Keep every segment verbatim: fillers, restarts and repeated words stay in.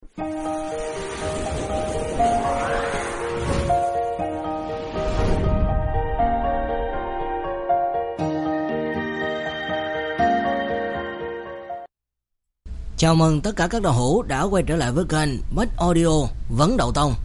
Chào mừng tất cả các đạo hữu đã quay trở lại với kênh Bách Audio Vấn Đậu Tông.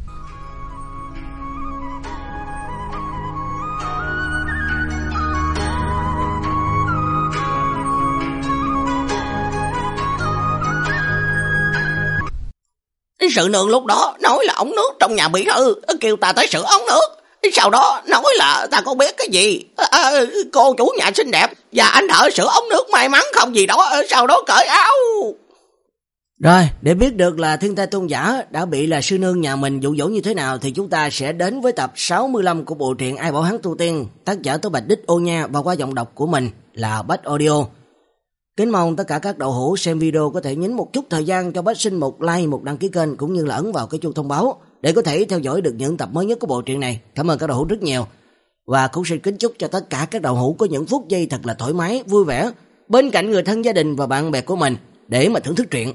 Sự nương lúc đó nói là ống nước trong nhà bị hư, kêu ta tới sửa ống nước. Sau đó nói là ta có biết cái gì, à, cô chủ nhà xinh đẹp và anh thợ sửa ống nước may mắn không gì đó, sau đó cởi áo. Rồi, để biết được là thiên tai tôn giả đã bị là sư nương nhà mình dụ dỗ như thế nào thì chúng ta sẽ đến với tập sáu mươi lăm của bộ truyện Ai Bảo Hắn Tu Tiên, tác giả Tố Bạch Đích Ô Nha và qua giọng đọc của mình là Bách Audio. Kính mong tất cả các đạo hữu xem video có thể nhấn một chút thời gian cho Bách xin một like, một đăng ký kênh cũng như là ấn vào cái chuông thông báo để có thể theo dõi được những tập mới nhất của bộ truyện này. Cảm ơn các đạo hữu rất nhiều. Và cũng xin kính chúc cho tất cả các đạo hữu có những phút giây thật là thoải mái, vui vẻ bên cạnh người thân, gia đình và bạn bè của mình để mà thưởng thức truyện.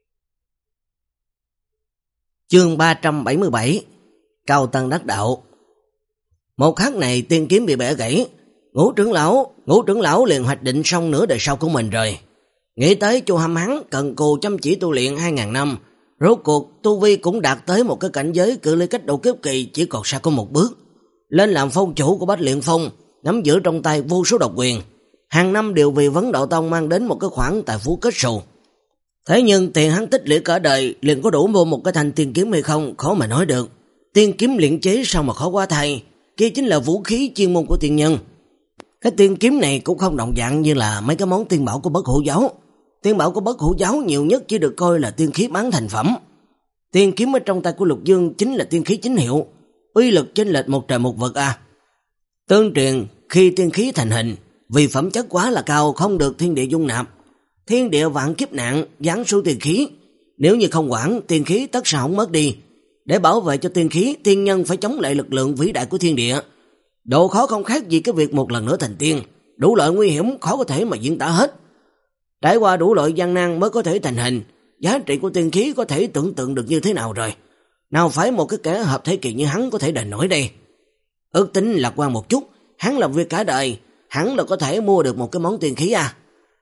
Chương ba trăm bảy mươi bảy, Cao Tăng Đắc Đạo. Một khắc này tiên kiếm bị bẻ gãy, Ngũ trưởng lão, ngũ trưởng lão liền hoạch định xong nửa đời sau của mình rồi. Nghĩ tới Chu Hâm hắn cần cù chăm chỉ tu luyện hai ngàn năm, rốt cuộc tu vi cũng đạt tới một cái cảnh giới cự ly cách độ kiếp kỳ chỉ còn xa có một bước, lên làm phong chủ của Bách Luyện Phong, nắm giữ trong tay vô số độc quyền, hàng năm đều vì Vấn Đậu Tông mang đến một cái khoản tài phú kết xù. Thế nhưng tiền hắn tích lũy cả đời liền có đủ mua một cái thanh tiên kiếm hay không, khó mà nói được. Tiên kiếm luyện chế sao mà khó quá thay, kia chính là vũ khí chuyên môn của tiên nhân. Cái tiên kiếm này cũng không đồng dạng như là mấy cái món tiên bảo của Bất Hủ giáo. Tiên bảo của Bất Hủ giáo nhiều nhất chỉ được coi là tiên khí bán thành phẩm. Tiên kiếm ở trong tay của Lục Dương chính là tiên khí chính hiệu, uy lực chênh lệch một trời một vực à. Tương truyền khi tiên khí thành hình, vì phẩm chất quá là cao không được thiên địa dung nạp, thiên địa vạn kiếp nạn giáng xuống tiên khí, nếu như không quản tiên khí tất sẽ hỏng mất đi. Để bảo vệ cho tiên khí, tiên nhân phải chống lại lực lượng vĩ đại của thiên địa. Độ khó không khác gì cái việc một lần nữa thành tiên, đủ loại nguy hiểm khó có thể mà diễn tả hết. Trải qua đủ loại gian nan mới có thể thành hình, giá trị của tiên khí có thể tưởng tượng được như thế nào rồi. Nào phải một cái kẻ hợp thế kỳ như hắn có thể đền nổi đây. Ước tính lạc quan một chút, hắn làm việc cả đời, hắn là có thể mua được một cái món tiên khí à.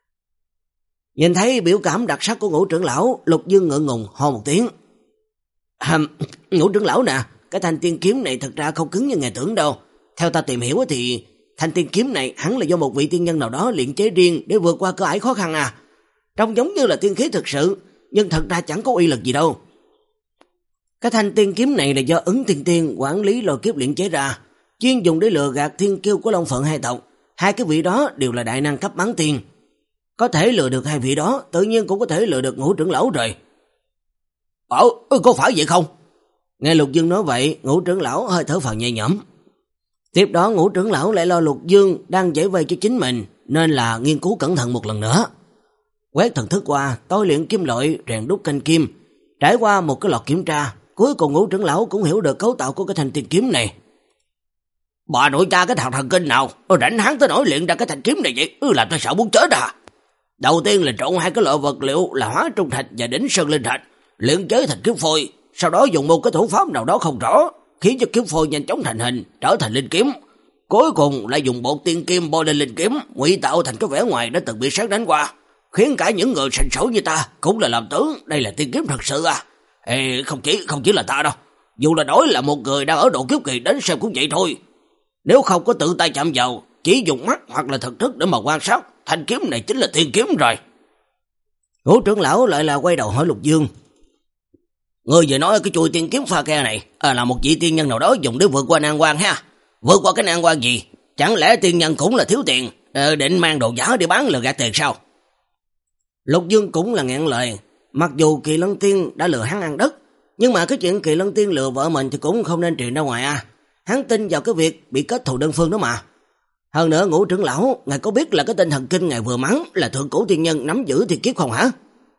Nhìn thấy biểu cảm đặc sắc của Ngũ trưởng lão, Lục Dương ngượng ngùng ho một tiếng. À, Ngũ trưởng lão nè, cái thanh tiên kiếm này thật ra không cứng như ngài tưởng đâu. Theo ta tìm hiểu thì thanh tiên kiếm này hẳn là do một vị tiên nhân nào đó luyện chế riêng để vượt qua cửa ải khó khăn à. Trông giống như là tiên khí thực sự, nhưng thật ra chẳng có uy lực gì đâu. Cái thanh tiên kiếm này là do Ứng Tiên Tiên quản lý lôi kiếp luyện chế ra, chuyên dùng để lừa gạt thiên kiêu của Long Phượng hai tộc. Hai cái vị đó đều là đại năng cấp bán tiên. Có thể lừa được hai vị đó, tự nhiên cũng có thể lừa được Ngũ trưởng lão rồi. Ờ, có phải vậy không? Nghe Lục Dương nói vậy, Ngũ trưởng lão hơi thở phào nhẹ nhõm. Tiếp đó Ngũ trưởng lão lại lo Lục Dương đang giải vây cho chính mình, nên là nghiên cứu cẩn thận một lần nữa. Quét thần thức qua, tôi luyện kim loại, rèn đúc canh kim, trải qua một cái lọt kiểm tra, cuối cùng Ngũ trưởng lão cũng hiểu được cấu tạo của cái thanh tiên kiếm này. Bà nội cha cái thằng thần kinh nào, rảnh hắn tới nổi luyện ra cái thanh kiếm này vậy, ừ, làm tôi sợ muốn chết à. Đầu tiên là trộn hai cái loại vật liệu là hóa trung thạch và đỉnh sơn linh thạch, luyện chế thành kiếm phôi, sau đó dùng một cái thủ pháp nào đó không rõ, khiến cho kiếm phôi nhanh chóng thành hình, trở thành linh kiếm. Cuối cùng lại dùng bột tiên kim bôi lên linh kiếm, ngụy tạo thành cái vẻ ngoài đã từng bị sát đánh qua, khiến cả những người sành sỏi như ta cũng là làm tướng đây là tiên kiếm thật sự à. Ê, không chỉ không chỉ là ta đâu, dù là đối là một người đang ở độ kiếp kỳ đến xem cũng vậy thôi. Nếu không có tự tay chạm vào, chỉ dùng mắt hoặc là thần thức để mà quan sát, thanh kiếm này chính là tiên kiếm rồi. Ngũ trưởng lão lại là quay đầu hỏi Lục Dương. Ngươi vừa nói cái chuôi tiên kiếm pha ke này à, là một vị tiên nhân nào đó dùng để vượt qua nan quan ha. Vượt qua cái nan quan gì? Chẳng lẽ tiên nhân cũng là thiếu tiền, à, định mang đồ giả để bán lừa gạt tiền sao? Lục Dương cũng là ngẹn lời. Mặc dù Kỳ Lân Tiên đã lừa hắn ăn đất, nhưng mà cái chuyện Kỳ Lân Tiên lừa vợ mình thì cũng không nên truyền ra ngoài à. Hắn tin vào cái việc bị kết thù đơn phương đó mà. Hơn nữa Ngũ trưởng lão, ngài có biết là cái tên thần kinh ngài vừa mắng là thượng cổ tiên nhân nắm giữ thiên kiếp không hả?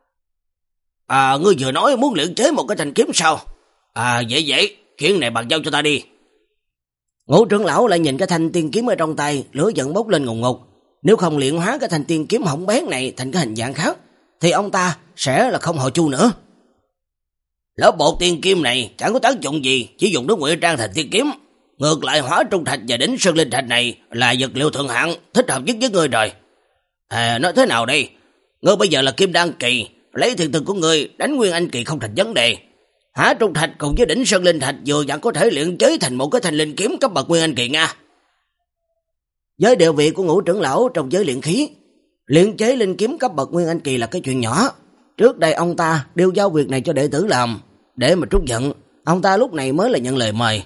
À, ngươi vừa nói muốn luyện chế một cái thanh kiếm sao? À, vậy vậy, chuyện này bàn giao cho ta đi. Ngũ trưởng lão lại nhìn cái thanh tiên kiếm ở trong tay, lửa giận bốc lên ngùng ngục. Nếu không luyện hóa cái thanh tiên kiếm hỏng bét này thành cái hình dạng khác, thì ông ta sẽ là không họ Chu nữa. Lớp bột tiên kim này chẳng có tác dụng gì, chỉ dùng nước ngụy trang thành tiên kiếm. Ngược lại hỏa trung thạch và đỉnh sơn linh thạch này là vật liệu thượng hạng, thích hợp nhất với ngươi rồi. À, nói thế nào đây? Ngươi bây giờ là kim đan kỳ, lấy thiền thực của ngươi đánh nguyên anh kỳ không thành vấn đề. Hỏa trung thạch cùng với đỉnh sơn linh thạch vừa vẫn có thể luyện chế thành một cái thanh linh kiếm cấp bậc nguyên anh kỳ nha. Với địa vị của Ngũ trưởng lão trong giới luyện khí, luyện chế linh kiếm cấp bậc nguyên anh kỳ là cái chuyện nhỏ. Trước đây ông ta đều giao việc này cho đệ tử làm, để mà trút giận, ông ta lúc này mới là nhận lời mời.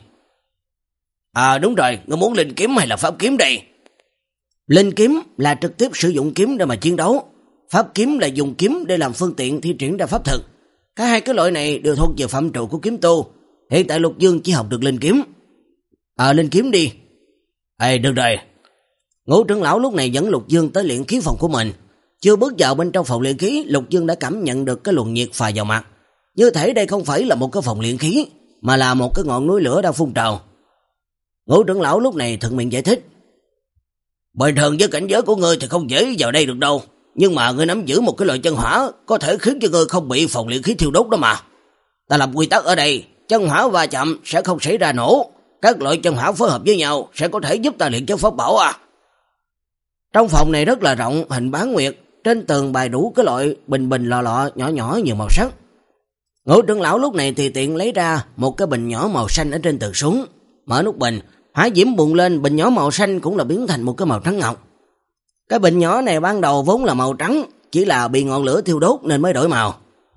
À đúng rồi, ngươi muốn linh kiếm hay là pháp kiếm đây? Linh kiếm là trực tiếp sử dụng kiếm để mà chiến đấu, pháp kiếm là dùng kiếm để làm phương tiện thi triển ra pháp thực. Cả hai cái loại này đều thuộc về phạm trù của kiếm tu. Hiện tại Lục Dương chỉ học được linh kiếm. À linh kiếm đi. Ê được rồi. Ngũ trưởng lão lúc này dẫn Lục Dương tới luyện khí phòng của mình. Chưa bước vào bên trong phòng luyện khí, Lục Dương đã cảm nhận được cái luồng nhiệt phà vào mặt. Như thể đây không phải là một cái phòng luyện khí, mà là một cái ngọn núi lửa đang phun trào. Ngũ trưởng lão lúc này thuận miệng giải thích. Bình thường với cảnh giới của ngươi thì không dễ vào đây được đâu, nhưng mà ngươi nắm giữ một cái loại chân hỏa có thể khiến cho ngươi không bị phòng luyện khí thiêu đốt đó mà. Ta lập quy tắc ở đây, chân hỏa va chạm sẽ không xảy ra nổ, các loại chân hỏa phối hợp với nhau sẽ có thể giúp ta luyện chế pháp bảo à. Trong phòng này rất là rộng, hình bán nguyệt, trên tường bày đủ cái loại bình bình lọ lọ nhỏ nhỏ nhiều màu sắc. Ngũ trưởng lão lúc này thì tiện lấy ra một cái bình nhỏ màu xanh ở trên tường xuống, mở nút bình, hỏa diễm bùng lên, bình nhỏ màu xanh cũng là biến thành một cái màu trắng ngọc. Cái bình nhỏ này ban đầu vốn là màu trắng, chỉ là bị ngọn lửa thiêu đốt nên mới đổi màu.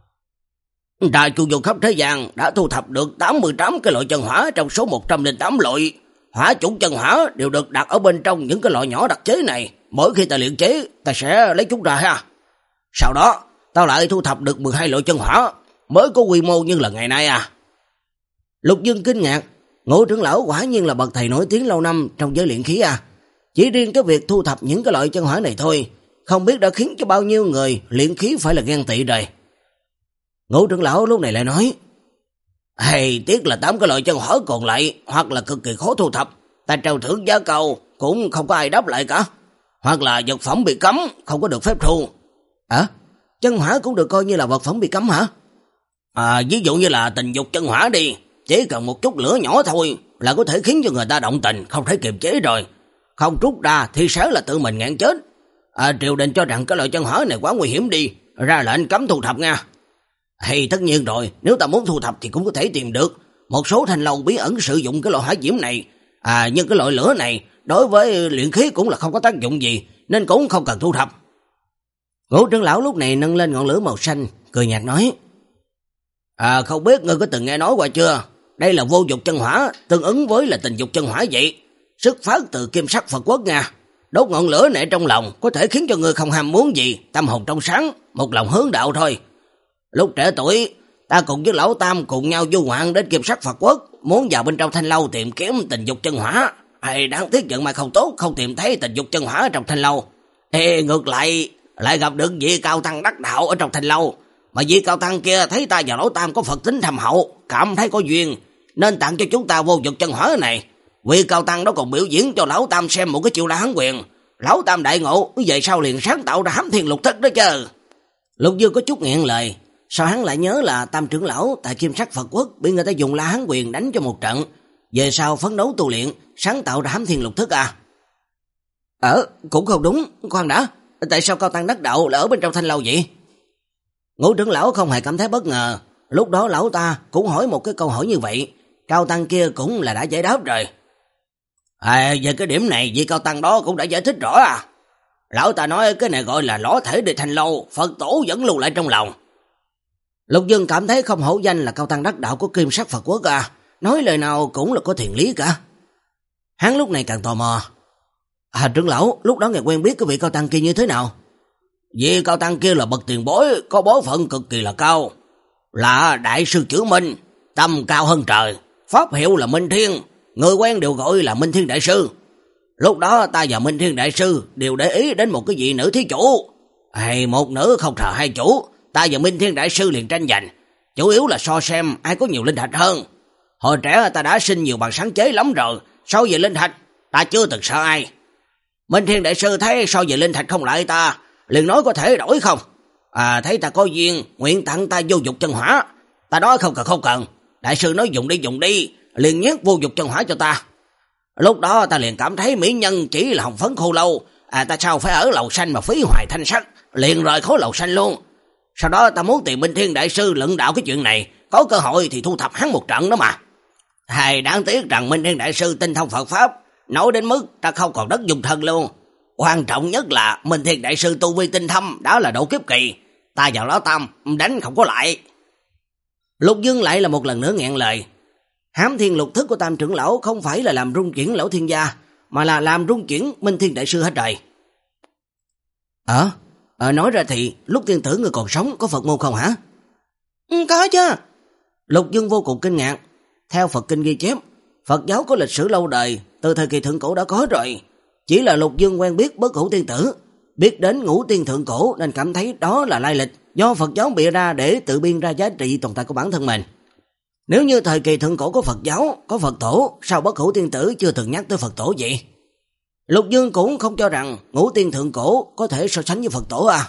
Ta chu du khắp thế gian đã thu thập được tám mươi tám cái loại chân hỏa trong số một trăm lẻ tám loại. Hỏa chủng chân hỏa đều được đặt ở bên trong những cái loại nhỏ đặc chế này. Mỗi khi ta luyện chế, ta sẽ lấy chúng ra ha. Sau đó, tao lại thu thập được mười hai loại chân hỏa, mới có quy mô như là ngày nay à. Lục Dương kinh ngạc, Ngũ trưởng lão quả nhiên là bậc thầy nổi tiếng lâu năm trong giới luyện khí à. Chỉ riêng cái việc thu thập những cái loại chân hỏa này thôi, không biết đã khiến cho bao nhiêu người luyện khí phải là ghen tị rồi. Ngũ trưởng lão lúc này lại nói, hey, tiếc là tám cái loại chân hỏa còn lại, hoặc là cực kỳ khó thu thập, ta treo thưởng giá cao cũng không có ai đáp lại cả, hoặc là vật phẩm bị cấm, không có được phép thu. À, chân hỏa cũng được coi như là vật phẩm bị cấm hả? À, ví dụ như là tình dục chân hỏa đi, chỉ cần một chút lửa nhỏ thôi là có thể khiến cho người ta động tình, không thể kiềm chế rồi. Không trút ra thì sẽ là tự mình ngạn chết. À, triều đình cho rằng cái loại chân hỏa này quá nguy hiểm đi, ra lệnh cấm thu thập nha. Hay tất nhiên rồi, nếu ta muốn thu thập thì cũng có thể tìm được. Một số thành lâu bí ẩn sử dụng cái loại hỏa diễm này. À, nhưng cái loại lửa này đối với luyện khí cũng là không có tác dụng gì, nên cũng không cần thu thập. Ngũ trưởng lão lúc này nâng lên ngọn lửa màu xanh, cười nhạt nói, À, không biết ngươi có từng nghe nói qua chưa? Đây là vô dục chân hỏa, tương ứng với là tình dục chân hỏa vậy. Xuất phát từ kim sắc Phật quốc nha. Đốt ngọn lửa này trong lòng có thể khiến cho ngươi không ham muốn gì, tâm hồn trong sáng, một lòng hướng đạo thôi. Lúc trẻ tuổi, ta cùng với lão Tam cùng nhau du ngoạn đến kim sắc Phật quốc, muốn vào bên trong thanh lâu tìm kiếm tình dục chân hỏa. Hay đáng tiếc vận may không tốt, không tìm thấy tình dục chân hỏa trong thanh lâu. Ê, ngược lại, lại gặp được vị cao tăng đắc đạo ở trong thanh lâu. Mà vị cao tăng kia thấy ta và lão Tam có Phật tính thầm hậu, cảm thấy có duyên, nên tặng cho chúng ta vô dục chân hỏa này. Vị cao tăng đó còn biểu diễn cho lão Tam xem một cái chiêu La Hán quyền. Lão Tam đại ngộ, vậy sao liền sáng tạo ra Hám Thiên Lục Thức đó chứ. Lục Dương có chút nghẹn lời, sao hắn lại nhớ là Tam trưởng lão tại kim sắc Phật quốc bị người ta dùng La Hán quyền đánh cho một trận, về sau phấn đấu tu luyện, sáng tạo ra Hám Thiên Lục Thức à? Ờ, cũng không đúng, khoan đã, tại sao cao tăng đắc đạo là ở bên trong thanh lâu vậy? Ngũ trưởng lão không hề cảm thấy bất ngờ, lúc đó lão ta cũng hỏi một cái câu hỏi như vậy, cao tăng kia cũng là đã giải đáp rồi. À, về cái điểm này vị cao tăng đó cũng đã giải thích rõ à. Lão ta nói cái này gọi là lõ thể để thanh lâu, Phật tổ vẫn lưu lại trong lòng. Lục Dương cảm thấy không hổ danh là cao tăng đắc đạo của kim sắc Phật quốc à, nói lời nào cũng là có thiện lý cả. Hắn lúc này càng tò mò. À trưởng lão, lúc đó ngài quen biết cái vị cao tăng kia như thế nào? Vị cao tăng kia là bậc tiền bối, có bối phận cực kỳ là cao, là đại sư chữ Minh, tâm cao hơn trời, pháp hiệu là Minh Thiên, người quen đều gọi là Minh Thiên đại sư. Lúc đó ta và Minh Thiên đại sư đều để ý đến một cái vị nữ thí chủ. Hay một nữ không thờ hai chủ, ta và Minh Thiên đại sư liền tranh giành, chủ yếu là so xem ai có nhiều linh thạch hơn. Hồi trẻ ta đã sinh nhiều bằng sáng chế lắm rồi, so về linh thạch ta chưa từng sợ ai. Minh Thiên đại sư thấy so về linh thạch không lại ta, liền nói có thể đổi không. À, thấy ta có duyên, nguyện tặng ta vô dục chân hỏa. Ta nói không cần không cần. Đại sư nói dùng đi dùng đi, liền nhét vô dục chân hỏa cho ta. Lúc đó ta liền cảm thấy mỹ nhân chỉ là hồng phấn khô lâu, à ta sao phải ở lầu xanh mà phí hoài thanh sắc, liền rời khối lầu xanh luôn. Sau đó ta muốn tìm Minh Thiên đại sư luận đạo cái chuyện này, có cơ hội thì thu thập hắn một trận đó mà. Hay đáng tiếc rằng Minh Thiên đại sư tinh thông Phật pháp, nói đến mức ta không còn đất dùng thân luôn. Quan trọng nhất là Minh Thiên đại sư tu vi tinh thâm, đó là độ kiếp kỳ, ta vào Lão Tam đánh không có lại. Lục Dương lại là một lần nữa nghẹn lời. Hám Thiên Lục Thức của Tam trưởng lão không phải là làm rung chuyển Lão Thiên gia, mà là làm rung chuyển Minh Thiên đại sư hết trời. Ờ, à, nói ra thì lúc tiên tử người còn sống có Phật môn không hả? Ừ, có chứ. Lục Dương vô cùng kinh ngạc. Theo Phật kinh ghi chép, Phật giáo có lịch sử lâu đời, từ thời kỳ thượng cổ đã có rồi. Chỉ là Lục Dương quen biết Bất Hủ tiên tử, biết đến Ngũ tiên thượng cổ nên cảm thấy đó là lai lịch do Phật giáo bịa ra để tự biên ra giá trị tồn tại của bản thân mình. Nếu như thời kỳ thượng cổ có Phật giáo, có Phật tổ, sao Bất Hủ tiên tử chưa từng nhắc tới Phật tổ vậy? Lục Dương cũng không cho rằng Ngũ tiên thượng cổ có thể so sánh với Phật tổ à.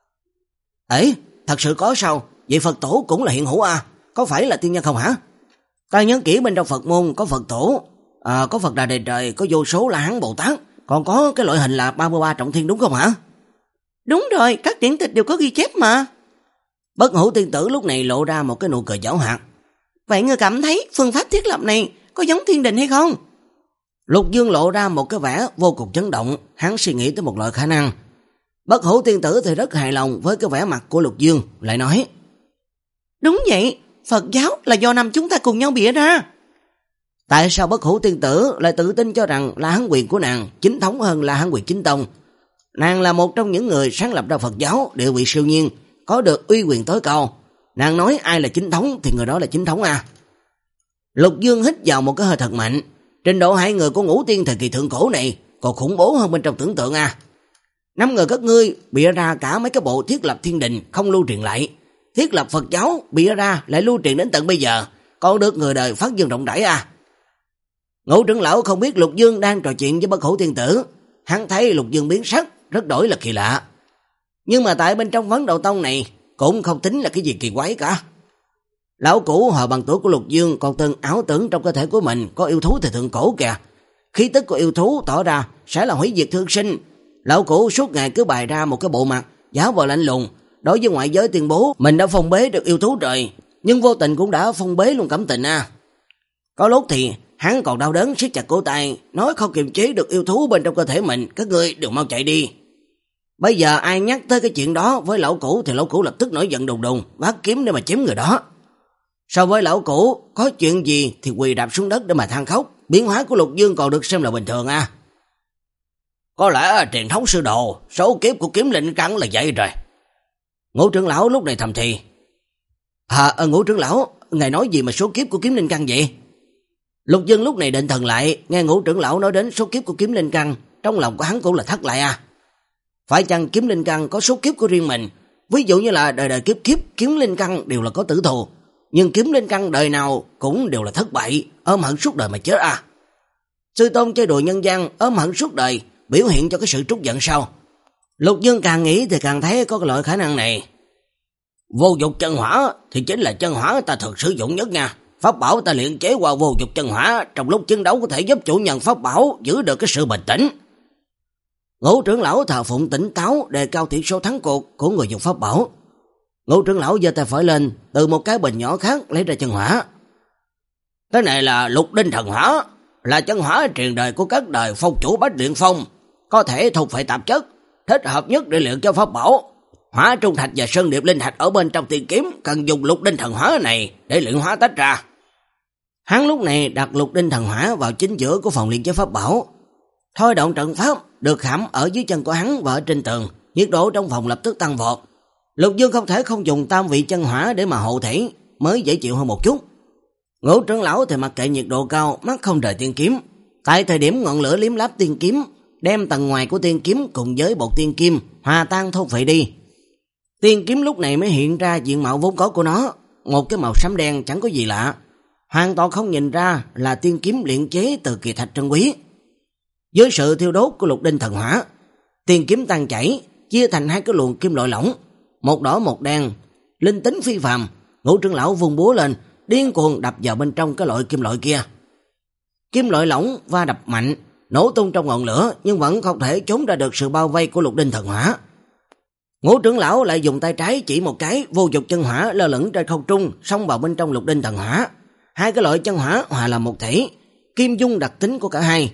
Ấy, thật sự có sao? Vậy Phật tổ cũng là hiện hữu à? Có phải là tiên nhân không hả? Ta nhớ kỹ bên trong Phật môn có Phật tổ, à, có Phật Đà Đề Trời, có vô số La Hán Bồ Tát, còn có cái loại hình là ba mươi ba trọng thiên đúng không hả? Đúng rồi, các điển tịch đều có ghi chép mà. Bất Hủ tiên tử lúc này lộ ra một cái nụ cười giảo hoạt. Vậy ngươi cảm thấy phương pháp thiết lập này có giống thiên đình hay không? Lục Dương lộ ra một cái vẻ vô cùng chấn động, hắn suy nghĩ tới một loại khả năng. Bất Hủ tiên tử thì rất hài lòng với cái vẻ mặt của Lục Dương, lại nói: đúng vậy, Phật giáo là do năm chúng ta cùng nhau bịa ra. Tại sao Bất Hủ tiên tử lại tự tin cho rằng La Hán quyền của nàng chính thống hơn La Hán quyền chính tông? Nàng là một trong những người sáng lập ra Phật giáo, địa vị siêu nhiên, có được uy quyền tối cao. Nàng nói ai là chính thống thì người đó là chính thống à. Lục Dương hít vào một cái hơi thật mạnh. Trình độ hai người của Ngũ tiên thời kỳ thượng cổ này còn khủng bố hơn bên trong tưởng tượng à. Năm người các ngươi bịa ra cả mấy cái bộ thiết lập thiên đình không lưu truyền lại, thiết lập Phật giáo bịa ra lại lưu truyền đến tận bây giờ, còn được người đời phát dương rộng rãi à. Ngũ trưởng lão không biết Lục Dương đang trò chuyện với Bất Hủ tiên tử, hắn thấy Lục Dương biến sắc, rất đổi là kỳ lạ. Nhưng mà tại bên trong Vấn Đạo Tông này cũng không tính là cái gì kỳ quái cả. Lão cũ hồi bằng tuổi của Lục Dương còn từng ảo tưởng trong cơ thể của mình có yêu thú thời thượng cổ kìa. Khí tức của yêu thú tỏ ra sẽ là hủy diệt thương sinh. Lão cũ suốt ngày cứ bày ra một cái bộ mặt giả vờ lạnh lùng, đối với ngoại giới tuyên bố mình đã phong bế được yêu thú rồi, nhưng vô tình cũng đã phong bế luôn cảm tình à. Có lúc thì hắn còn đau đớn siết chặt cổ tay, nói không kiềm chế được yêu thú bên trong cơ thể mình, các ngươi đều mau chạy đi. Bây giờ ai nhắc tới cái chuyện đó với lão cũ thì lão cũ lập tức nổi giận đùng đùng, vác kiếm để mà chém người đó. So với lão cũ, có chuyện gì thì quỳ đạp xuống đất để mà than khóc, biến hóa của Lục Dương còn được xem là bình thường à. Có lẽ truyền thống sư đồ, số kiếp của kiếm linh căn là vậy rồi. Ngũ trưởng lão lúc này thầm thì. À, à Ngũ trưởng lão, ngài nói gì mà số kiếp của kiếm linh căn vậy? Lục Dương lúc này định thần lại, nghe Ngũ trưởng lão nói đến số kiếp của kiếm linh căn, trong lòng của hắn cũng là thắt lại à. Phải chăng kiếm linh căn có số kiếp của riêng mình? Ví dụ như là đời đời kiếp kiếp kiếm linh căn đều là có tử thù, nhưng kiếm linh căn đời nào cũng đều là thất bại, ôm hận suốt đời mà chết à. Sư tôn chơi đùa nhân gian, ôm hận suốt đời, biểu hiện cho cái sự trút giận sao? Lục Dương càng nghĩ thì càng thấy có cái loại khả năng này. Vô dục chân hỏa thì chính là chân hỏa ta thường sử dụng nhất nha. Pháp bảo ta luyện chế qua vô dục chân hỏa, trong lúc chiến đấu có thể giúp chủ nhân pháp bảo giữ được cái sự bình tĩnh. Ngũ trưởng lão thờ phụng tỉnh táo, đề cao tỷ số thắng cuộc của người dùng pháp bảo. Ngũ trưởng lão giơ tay phải lên, từ một cái bình nhỏ khác lấy ra chân hỏa. Cái này là Lục Đinh Thần Hỏa, là chân hỏa truyền đời của các đời phong chủ Bách Luyện Phong, có thể thôn phệ tạp chất, thích hợp nhất để luyện cho pháp bảo. Hỏa trung thạch và sơn điệp linh thạch ở bên trong tiên kiếm cần dùng Lục Đinh Thần Hỏa này để luyện hóa tách ra. Hắn lúc này đặt Lục Đinh Thần Hỏa vào chính giữa của phòng luyện chế pháp bảo. Thôi động trận pháp được khảm ở dưới chân của hắn và ở trên tường, nhiệt độ trong phòng lập tức tăng vọt. Lục Dương không thể không dùng tam vị chân hỏa để mà hộ thể, mới dễ chịu hơn một chút. Ngũ trưởng lão thì mặc kệ nhiệt độ cao, mắt không rời tiên kiếm. Tại thời điểm ngọn lửa liếm láp tiên kiếm, đem tầng ngoài của tiên kiếm cùng với bột tiên kim hòa tan thôn phệ đi. Tiên kiếm lúc này mới hiện ra diện mạo vốn có của nó, một cái màu xám đen chẳng có gì lạ, hoàn toàn không nhìn ra là tiên kiếm luyện chế từ kỳ thạch trân quý. Với sự thiêu đốt của Lục Đinh Thần Hỏa, tiên kiếm tan chảy, chia thành hai cái luồng kim loại lỏng, một đỏ một đen, linh tính phi phàm. Ngũ trưởng lão vung búa lên, điên cuồng đập vào bên trong cái loại kim loại kia. Kim loại lỏng va đập mạnh, nổ tung trong ngọn lửa nhưng vẫn không thể trốn ra được sự bao vây của lục đinh thần hỏa. Ngũ trưởng lão lại dùng tay trái chỉ một cái, vô dục chân hỏa lơ lửng trên không trung, xông vào bên trong lục đinh thần hỏa. Hai cái loại chân hỏa hòa làm một thể, kim dung đặc tính của cả hai.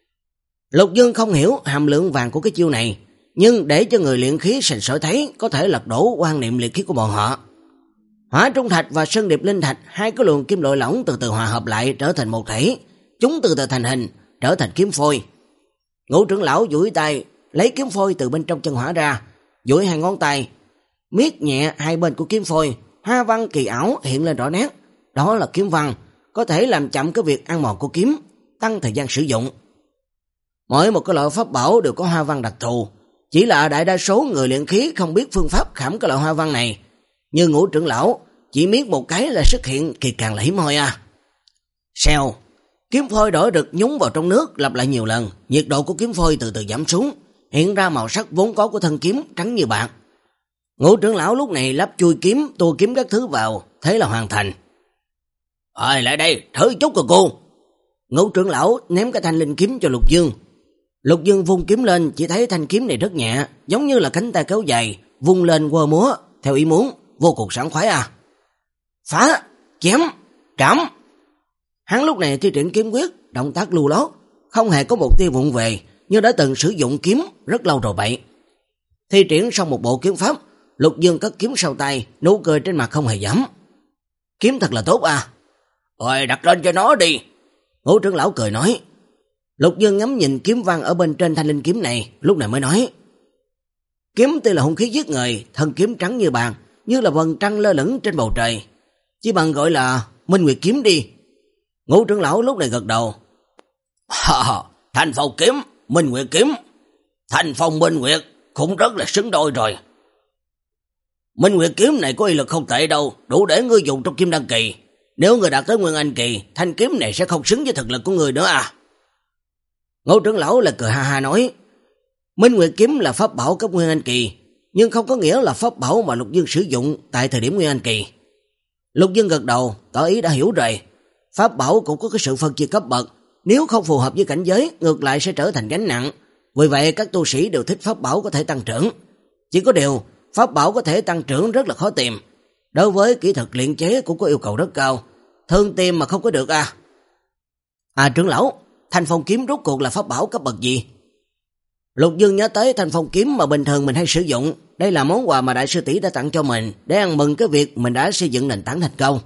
Lục Dương không hiểu hàm lượng vàng của cái chiêu này, nhưng để cho người luyện khí sành sỏi thấy, có thể lật đổ quan niệm luyện khí của bọn họ. Hỏa trung thạch và sơn điệp linh thạch, hai cái luồng kim loại lỏng từ từ hòa hợp lại trở thành một thể, chúng từ từ thành hình, trở thành kiếm phôi. Ngũ trưởng lão duỗi tay, lấy kiếm phôi từ bên trong chân hỏa ra, duỗi hai ngón tay, miết nhẹ hai bên của kiếm phôi, hoa văn kỳ ảo hiện lên rõ nét. Đó là kiếm văn, có thể làm chậm cái việc ăn mòn của kiếm, tăng thời gian sử dụng. Mỗi một cái loại pháp bảo đều có hoa văn đặc thù, chỉ là đại đa số người luyện khí không biết phương pháp khảm cái loại hoa văn này. Như Ngũ trưởng lão, chỉ miết một cái là xuất hiện kỳ càng là hiếm hoi à. Xèo, kiếm phôi đỏ rực nhúng vào trong nước lặp lại nhiều lần, nhiệt độ của kiếm phôi từ từ giảm xuống, hiện ra màu sắc vốn có của thân kiếm trắng như bạc. Ngũ trưởng lão lúc này lắp chui kiếm, tua kiếm các thứ vào, thế là hoàn thành. Ơi lại đây, thử chút rồi cô. Ngũ trưởng lão ném cái thanh linh kiếm cho Lục Dương. Lục Dương vung kiếm lên, chỉ thấy thanh kiếm này rất nhẹ, giống như là cánh tay kéo dài, vung lên quơ múa, theo ý muốn, vô cùng sảng khoái à. Phá, chém, trảm. Hắn lúc này thi triển kiếm quyết, động tác lưu lót, không hề có một tia vụng về, như đã từng sử dụng kiếm rất lâu rồi vậy. Thi triển xong một bộ kiếm pháp, Lục Dương cất kiếm sau tay, nụ cười trên mặt không hề giảm. Kiếm thật là tốt à. Rồi đặt lên cho nó đi. Ngũ trưởng lão cười nói. Lục Dương ngắm nhìn kiếm văn ở bên trên thanh linh kiếm này, lúc này mới nói. Kiếm tuy là hung khí giết người, thân kiếm trắng như bạc, như là vầng trăng lơ lửng trên bầu trời. Chỉ bằng gọi là Minh Nguyệt kiếm đi. Ngũ trưởng lão lúc này gật đầu. Thành Phong kiếm, Minh Nguyệt kiếm. Thành Phong Minh Nguyệt cũng rất là xứng đôi rồi. Minh Nguyệt kiếm này có uy lực không tệ đâu, đủ để ngươi dùng trong kim đăng kỳ. Nếu người đạt tới Nguyên Anh kỳ, thanh kiếm này sẽ không xứng với thực lực của người nữa à. Ngũ trưởng lão là cười ha ha nói. Minh Nguyệt kiếm là pháp bảo cấp Nguyên Anh kỳ, nhưng không có nghĩa là pháp bảo mà Lục Dương sử dụng tại thời điểm Nguyên Anh kỳ. Lục Dương gật đầu, tỏ ý đã hiểu rồi. Pháp bảo cũng có cái sự phân chia cấp bậc, nếu không phù hợp với cảnh giới, ngược lại sẽ trở thành gánh nặng. Vì vậy các tu sĩ đều thích pháp bảo có thể tăng trưởng. Chỉ có điều, pháp bảo có thể tăng trưởng rất là khó tìm. Đối với kỹ thuật luyện chế cũng có yêu cầu rất cao, thường tìm mà không có được à. À trưởng lão, Thanh Phong kiếm rốt cuộc là pháp bảo cấp bậc gì? Lục Dương nhớ tới Thanh Phong kiếm mà bình thường mình hay sử dụng, đây là món quà mà đại sư tỷ đã tặng cho mình để ăn mừng cái việc mình đã xây dựng nền tảng thành công.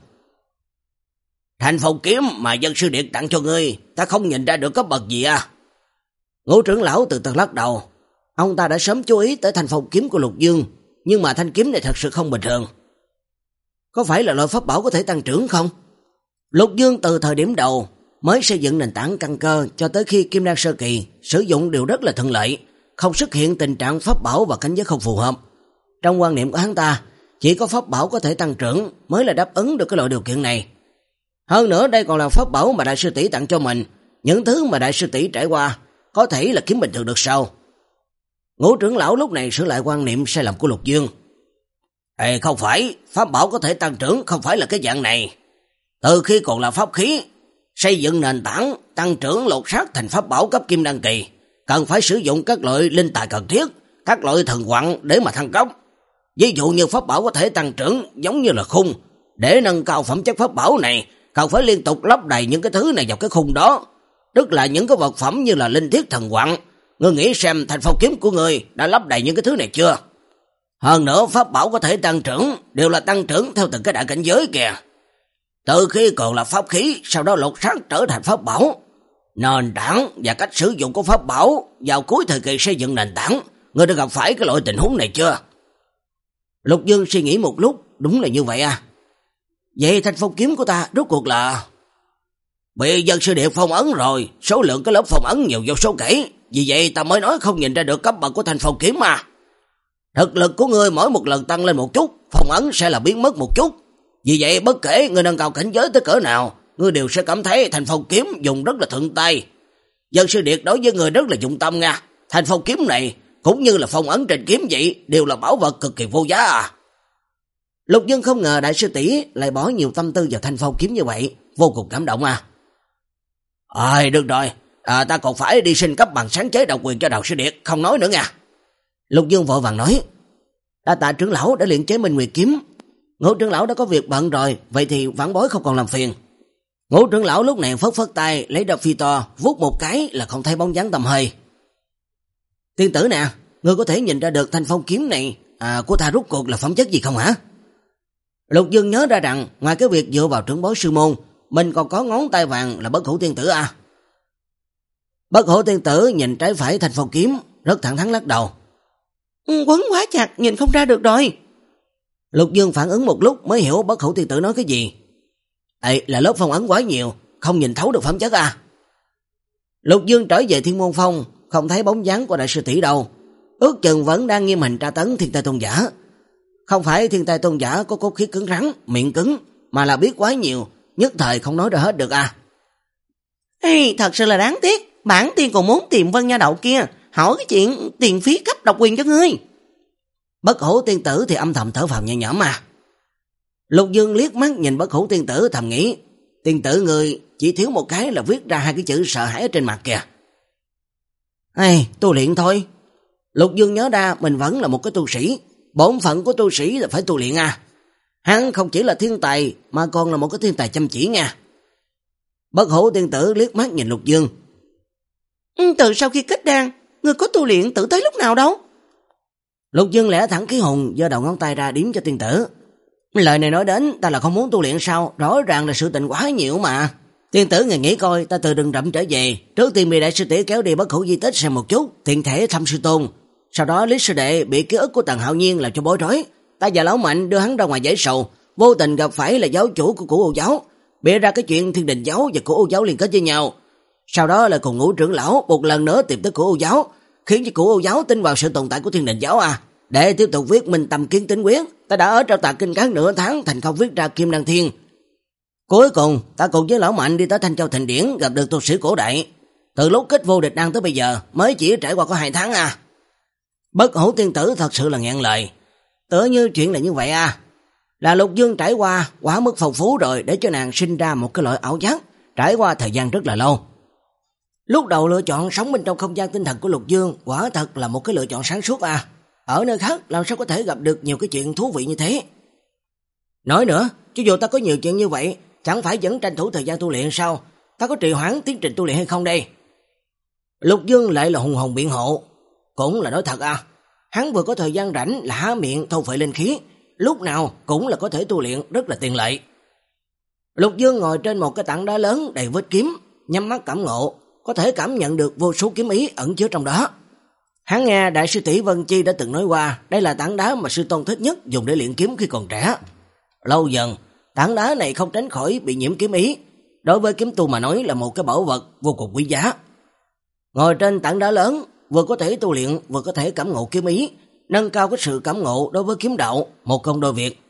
Thanh Phong kiếm mà dân sư điệt tặng cho ngươi, ta không nhìn ra được cấp bậc gì à? Ngũ trưởng lão từ từ lắc đầu, ông ta đã sớm chú ý tới Thanh Phong kiếm của Lục Dương, nhưng mà thanh kiếm này thật sự không bình thường. Có phải là loại pháp bảo có thể tăng trưởng không? Lục Dương từ thời điểm đầu mới xây dựng nền tảng căn cơ cho tới khi Kim Đan sơ kỳ sử dụng đều rất là thuận lợi, không xuất hiện tình trạng pháp bảo và cảnh giới không phù hợp. Trong quan niệm của hắn ta, chỉ có pháp bảo có thể tăng trưởng mới là đáp ứng được cái loại điều kiện này. Hơn nữa đây còn là pháp bảo mà đại sư tỷ tặng cho mình, những thứ mà đại sư tỷ trải qua có thể là kiếm bình thường được sao? Ngũ trưởng lão lúc này sửa lại quan niệm sai lầm của Lục Dương. Ê, không phải, pháp bảo có thể tăng trưởng không phải là cái dạng này. Từ khi còn là pháp khí, xây dựng nền tảng, tăng trưởng lột xác thành pháp bảo cấp kim đăng kỳ, cần phải sử dụng các loại linh tài cần thiết, các loại thần quặng để mà thăng cấp. Ví dụ như pháp bảo có thể tăng trưởng giống như là khung, để nâng cao phẩm chất pháp bảo này, cần phải liên tục lắp đầy những cái thứ này vào cái khung đó, tức là những cái vật phẩm như là linh thiết thần quặng. Ngươi nghĩ xem Thanh Phong kiếm của ngươi đã lắp đầy những cái thứ này chưa? Hơn nữa pháp bảo có thể tăng trưởng đều là tăng trưởng theo từng cái đại cảnh giới kìa. Từ khi còn là pháp khí, sau đó lột xác trở thành pháp bảo. Nền tảng và cách sử dụng của pháp bảo vào cuối thời kỳ xây dựng nền tảng, ngươi đã gặp phải cái loại tình huống này chưa? Lục Dương suy nghĩ một lúc, đúng là như vậy à. Vậy Thanh Phong kiếm của ta rốt cuộc là bị dân sư địa phong ấn rồi, số lượng cái lớp phong ấn nhiều vô số kể, vì vậy ta mới nói không nhìn ra được cấp bậc của Thanh Phong kiếm mà. Thực lực của ngươi mỗi một lần tăng lên một chút, phong ấn sẽ là biến mất một chút. Vì vậy bất kể ngươi nâng cao cảnh giới tới cỡ nào, ngươi đều sẽ cảm thấy Thanh Phong kiếm dùng rất là thuận tay. Dân sư điệt đối với ngươi rất là dụng tâm nha. Thanh Phong kiếm này cũng như là phong ấn trên kiếm vậy, đều là bảo vật cực kỳ vô giá à. Lục Dương không ngờ đại sư tỷ lại bỏ nhiều tâm tư vào thanh phong kiếm như vậy, vô cùng cảm động à. Ơi, được rồi, à, ta còn phải đi xin cấp bằng sáng chế độc quyền cho Đào Sư Điệt, không nói nữa nha. Lục Dương vội vàng nói, đa tạ trưởng lão đã luyện chế Minh Nguyệt kiếm. Ngũ trưởng lão đã có việc bận rồi, vậy thì vãn bối không còn làm phiền. Ngũ trưởng lão lúc này phất phất tay, lấy ra phi to, vuốt một cái là không thấy bóng dáng tầm hơi. Tiên tử nè, ngươi có thể nhìn ra được thanh phong kiếm này à, của ta rút cuộc là phẩm chất gì không hả? Lục Dương nhớ ra rằng ngoài cái việc dựa vào trưởng bối sư môn, mình còn có ngón tay vàng là Bất Hủ Tiên Tử à. Bất Hủ Tiên Tử nhìn trái phải thanh phong kiếm, rất thẳng thắn lắc đầu. Ừ, quấn quá chặt, nhìn không ra được rồi. Lục Dương phản ứng một lúc mới hiểu Bất Hủ Tiên Tử nói cái gì. Ê, là lớp phong ấn quá nhiều, không nhìn thấu được phẩm chất à. Lục Dương trở về Thiên Môn Phong, không thấy bóng dáng của đại sư tỷ đâu. Ước chừng vẫn đang nghiêm hình tra tấn Thiên Tai Tôn Giả. Không phải Thiên Tai Tôn Giả có cốt khí cứng rắn, miệng cứng, mà là biết quá nhiều, nhất thời không nói ra hết được à. Ê, thật sự là đáng tiếc, bản tiên còn muốn tìm Vân Nha Đậu kia, hỏi cái chuyện tiền phí cấp độc quyền cho ngươi. Bất Hủ Tiên Tử thì âm thầm thở phào nhẹ nhõm mà. Lục Dương liếc mắt nhìn Bất Hủ Tiên Tử thầm nghĩ, tiên tử người chỉ thiếu một cái là viết ra hai cái chữ sợ hãi ở trên mặt kìa. Ê, tu luyện thôi. Lục Dương nhớ ra mình vẫn là một cái tu sĩ, bổn phận của tu sĩ là phải tu luyện à. Hắn không chỉ là thiên tài mà còn là một cái thiên tài chăm chỉ nha. Bất Hủ Tiên Tử liếc mắt nhìn Lục Dương. Ừ, từ sau khi kết đan, ngươi có tu luyện tử tới lúc nào đâu? Lục Dương lẽ thẳng khí hùng, giơ đầu ngón tay ra điểm cho tiên tử. Lời này nói đến ta là không muốn tu luyện sao, rõ ràng là sự tình quá nhiều mà. Tiên tử ngài nghĩ coi, ta từ rừng rậm trở về, trước tiên bị đại sư tỷ kéo đi Bất Hủ di tích xem một chút, tiện thể thăm sư tôn. Sau đó Lý sư đệ bị ký ức của Tần Hạo Nhiên làm cho bối rối, ta và lão Mạnh đưa hắn ra ngoài giải sầu, vô tình gặp phải là giáo chủ của Cửu U giáo, bịa ra cái chuyện Thiên Đình giáo và Cửu U giáo liên kết với nhau. Sau đó là cùng Ngũ trưởng lão một lần nữa tìm tới Cửu U giáo, khiến cho Cửu U giáo tin vào sự tồn tại của Thiên Đình giáo à. Để tiếp tục viết Minh Tâm Kiến Tính Quyết, ta đã ở trao tạc kinh cán nửa tháng thành công viết ra Kim Đăng Thiên. Cuối cùng, ta cùng với lão Mạnh đi tới Thanh Châu Thịnh Điển gặp được tu sĩ cổ đại. Từ lúc kết vô địch đăng tới bây giờ mới chỉ trải qua có hai tháng à. Bất Hủ Tiên Tử thật sự là nghẹn lời. Tựa như chuyện là như vậy à. Là Lục Dương trải qua quá mức phong phú rồi để cho nàng sinh ra một cái loại ảo giác, trải qua thời gian rất là lâu. Lúc đầu lựa chọn sống bên trong không gian tinh thần của Lục Dương quả thật là một cái lựa chọn sáng suốt à. Ở nơi khác làm sao có thể gặp được nhiều cái chuyện thú vị như thế. Nói nữa, cho dù ta có nhiều chuyện như vậy, chẳng phải vẫn tranh thủ thời gian tu luyện sao? Ta có trì hoãn tiến trình tu luyện hay không đây? Lục Dương lại là hùng hồn biện hộ. Cũng là nói thật à, hắn vừa có thời gian rảnh là há miệng thâu phệ linh khí, lúc nào cũng là có thể tu luyện rất là tiện lợi. Lục Dương ngồi trên một cái tảng đá lớn đầy vết kiếm, nhắm mắt cảm ngộ, có thể cảm nhận được vô số kiếm ý ẩn chứa trong đó. Hắn nghe đại sư tỷ Vân Chi đã từng nói qua, đây là tảng đá mà sư tôn thích nhất dùng để luyện kiếm khi còn trẻ. Lâu dần, tảng đá này không tránh khỏi bị nhiễm kiếm ý, đối với kiếm tu mà nói là một cái bảo vật vô cùng quý giá. Ngồi trên tảng đá lớn, vừa có thể tu luyện, vừa có thể cảm ngộ kiếm ý, nâng cao cái sự cảm ngộ đối với kiếm đạo, một công đôi việc.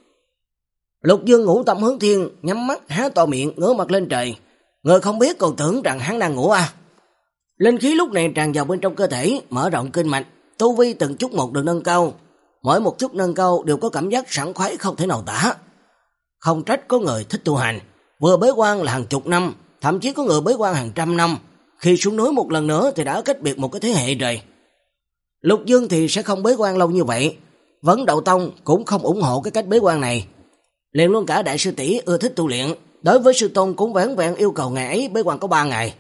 Lục Dương ngủ tâm hướng thiên, nhắm mắt há to miệng, ngửa mặt lên trời. Người không biết còn tưởng rằng hắn đang ngủ à. Linh khí lúc này tràn vào bên trong cơ thể, mở rộng kinh mạch, tu vi từng chút một được nâng cao. Mỗi một chút nâng cao đều có cảm giác sảng khoái không thể nào tả. Không trách có người thích tu hành, vừa bế quan là hàng chục năm, thậm chí có người bế quan hàng trăm năm, khi xuống núi một lần nữa thì đã cách biệt một cái thế hệ rồi. Lục Dương thì sẽ không bế quan lâu như vậy, Vấn Đậu Tông cũng không ủng hộ cái cách bế quan này. Liền luôn cả đại sư tỷ ưa thích tu luyện, đối với sư tôn cũng vẻn vẹn yêu cầu ngày ấy bế quan có ba ngày.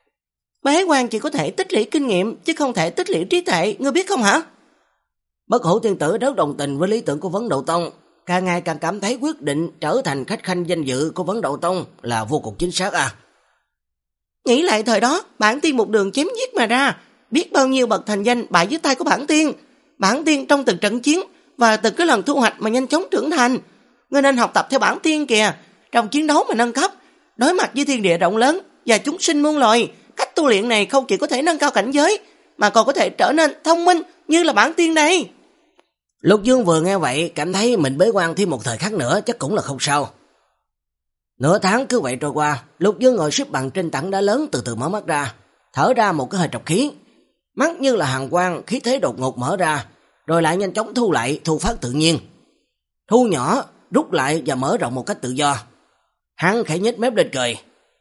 Bế quan chỉ có thể tích lũy kinh nghiệm chứ không thể tích lũy trí tuệ, ngươi biết không hả? Bất Hủ Tiên Tử rất đồng tình với lý tưởng của Vấn Đậu Tông, càng ngày càng cảm thấy quyết định trở thành khách khanh danh dự của Vấn Đậu Tông là vô cùng chính xác à. Nghĩ lại thời đó, bản tiên một đường chém giết mà ra, biết bao nhiêu bậc thành danh bại dưới tay của bản tiên. Bản tiên trong từng trận chiến và từng cái lần thu hoạch mà nhanh chóng trưởng thành. Ngươi nên học tập theo bản tiên kìa, trong chiến đấu mà nâng cấp, đối mặt với thiên địa rộng lớn và chúng sinh muôn loài, cách tu luyện này không chỉ có thể nâng cao cảnh giới mà còn có thể trở nên thông minh như là bản tiên đây. Lục Dương vừa nghe vậy cảm thấy mình bế quan thêm một thời khắc nữa chắc cũng là không sao. Nửa tháng cứ vậy trôi qua, Lục Dương ngồi xếp bằng trên tảng đá lớn từ từ mở mắt ra, thở ra một cái hơi trọc khí. Mắt như là hàn quang, khí thế đột ngột mở ra, rồi lại nhanh chóng thu lại, thu phát tự nhiên. Thu nhỏ, rút lại và mở rộng một cách tự do. Hắn khẽ nhếch mép lên cười.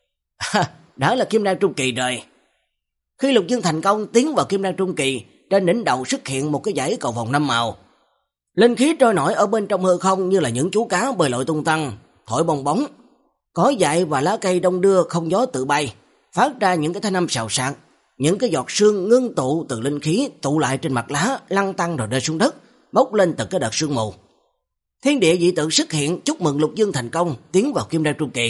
Đã là kim đan trung kỳ rồi. Khi Lục Dương thành công tiến vào kim đan trung kỳ, trên đỉnh đầu xuất hiện một cái dãy cầu vồng năm màu. Linh khí trôi nổi ở bên trong hư không như là những chú cá bơi lội tung tăng, thổi bong bóng. Cỏ dại và lá cây đông đưa không gió tự bay, phát ra những cái thanh âm xào xạc. Những cái giọt sương ngưng tụ từ linh khí tụ lại trên mặt lá, lăn tăn rồi rơi xuống đất, bốc lên từ cái đợt sương mù. Thiên địa dị tượng xuất hiện chúc mừng Lục Dương thành công tiến vào kim đan trung kỳ.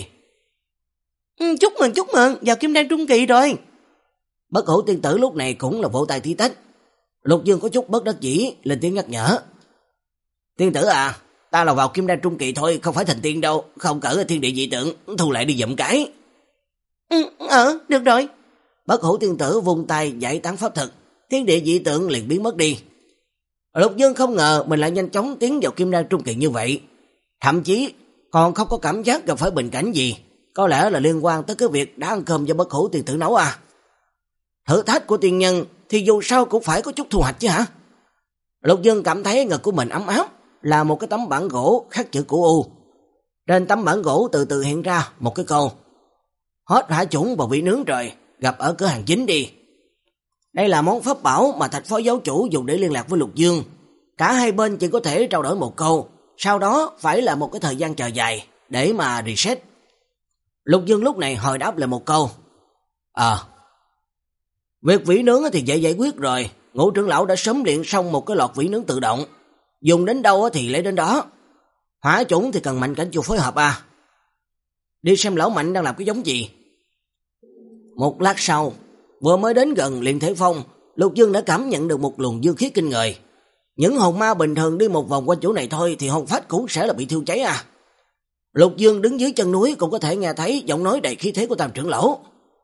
Ừ, chúc mừng chúc mừng, vào kim đan trung kỳ rồi. Bất Hủ tiên tử lúc này cũng là vỗ tay tí tách. Lục Dương có chút bất đắc dĩ lên tiếng nhắc nhở. Tiên tử à, ta là vào kim đan trung kỳ thôi, không phải thành tiên đâu, không cỡ thiên địa dị tượng, thu lại đi dụm cái. Ừ, ờ, được rồi. Bất Hủ tiên tử vung tay giải tán pháp thực, thiên địa dị tượng liền biến mất đi. Lục Dương không ngờ mình lại nhanh chóng tiến vào kim đan trung kỳ như vậy, thậm chí còn không có cảm giác gặp phải bình cảnh gì, có lẽ là liên quan tới cái việc đã ăn cơm do Bất Hủ tiên tử nấu à. Thử thách của tiên nhân thì dù sao cũng phải có chút thu hoạch chứ hả? Lục Dương cảm thấy ngực của mình ấm áp, là một cái tấm bảng gỗ khắc chữ cửu U. Trên tấm bảng gỗ từ từ hiện ra một cái câu: Hết hỏa chủng vào vị nướng rồi, gặp ở cửa hàng chính đi. Đây là món pháp bảo mà Thạch phó giáo chủ dùng để liên lạc với Lục Dương. Cả hai bên chỉ có thể trao đổi một câu, sau đó phải là một cái thời gian chờ dài để mà reset. Lục Dương lúc này hồi đáp lại một câu: Ờ. À, việc vỉ nướng thì dễ giải quyết rồi, Ngũ trưởng lão đã sớm luyện xong một cái lọt vỉ nướng tự động, dùng đến đâu thì lấy đến đó. Hỏa chủng thì cần Mạnh Cảnh Chu phối hợp à. Đi xem lão Mạnh đang làm cái giống gì. Một lát sau, vừa mới đến gần Luyện Thể Phong, Lục Dương đã cảm nhận được một luồng dương khí kinh người. Những hồn ma bình thường đi một vòng quanh chỗ này thôi thì hồn phách cũng sẽ là bị thiêu cháy à. Lục Dương đứng dưới chân núi cũng có thể nghe thấy giọng nói đầy khí thế của Tam trưởng lão.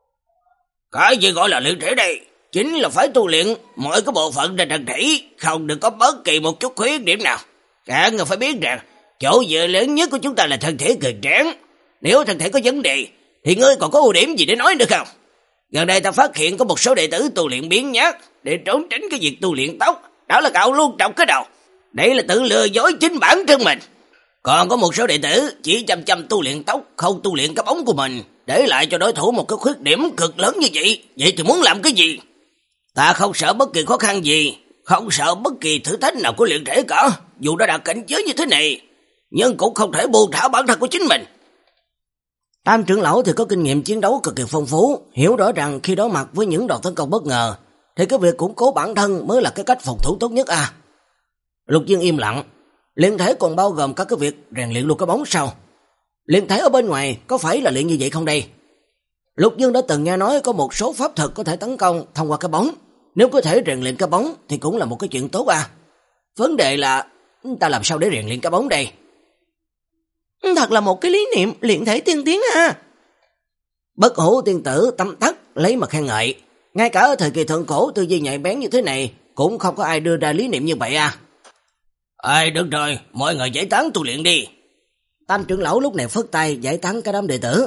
Cái gì gọi là luyện thể đây? Chính là phải tu luyện mọi cái bộ phận trên thân thể, không được có bất kỳ một chút khuyết điểm nào. Cả người phải biết rằng chỗ dựa lớn nhất của chúng ta là thân thể cường tráng. Nếu thân thể có vấn đề thì ngươi còn có ưu điểm gì để nói được không? Gần đây ta phát hiện có một số đệ tử tu luyện biến nhát để trốn tránh cái việc tu luyện tóc, đó là cạo luôn trọc cái đầu. Đây là tự lừa dối chính bản thân mình. Còn có một số đệ tử chỉ chăm chăm tu luyện tóc, không tu luyện cái bóng của mình, để lại cho đối thủ một cái khuyết điểm cực lớn như vậy. Vậy thì muốn làm cái gì? Ta không sợ bất kỳ khó khăn gì, không sợ bất kỳ thử thách nào của luyện thể cả, dù đã đạt cảnh giới như thế này, nhưng cũng không thể buông thả bản thân của chính mình. Tam trưởng lão thì có kinh nghiệm chiến đấu cực kỳ phong phú, hiểu rõ rằng khi đối mặt với những đòn tấn công bất ngờ, thì cái việc củng cố bản thân mới là cái cách phòng thủ tốt nhất à. Lục Dương im lặng, luyện thể còn bao gồm các cái việc rèn luyện luôn cái bóng sao? Luyện thể ở bên ngoài có phải là luyện như vậy không đây? Lục Dương đã từng nghe nói có một số pháp thuật có thể tấn công thông qua cái bóng, nếu có thể rèn luyện cái bóng thì cũng là một cái chuyện tốt à. Vấn đề là ta làm sao để rèn luyện cái bóng đây? Thật là một cái lý niệm luyện thể tiên tiến à. Bất Hủ tiên tử tâm tắc lấy mà khen ngợi, ngay cả ở thời kỳ thượng cổ tư duy nhạy bén như thế này cũng không có ai đưa ra lý niệm như vậy à. Ê, được rồi, mọi người giải tán tu luyện đi. Tam trưởng lão lúc này phất tay giải tán cả đám đệ tử.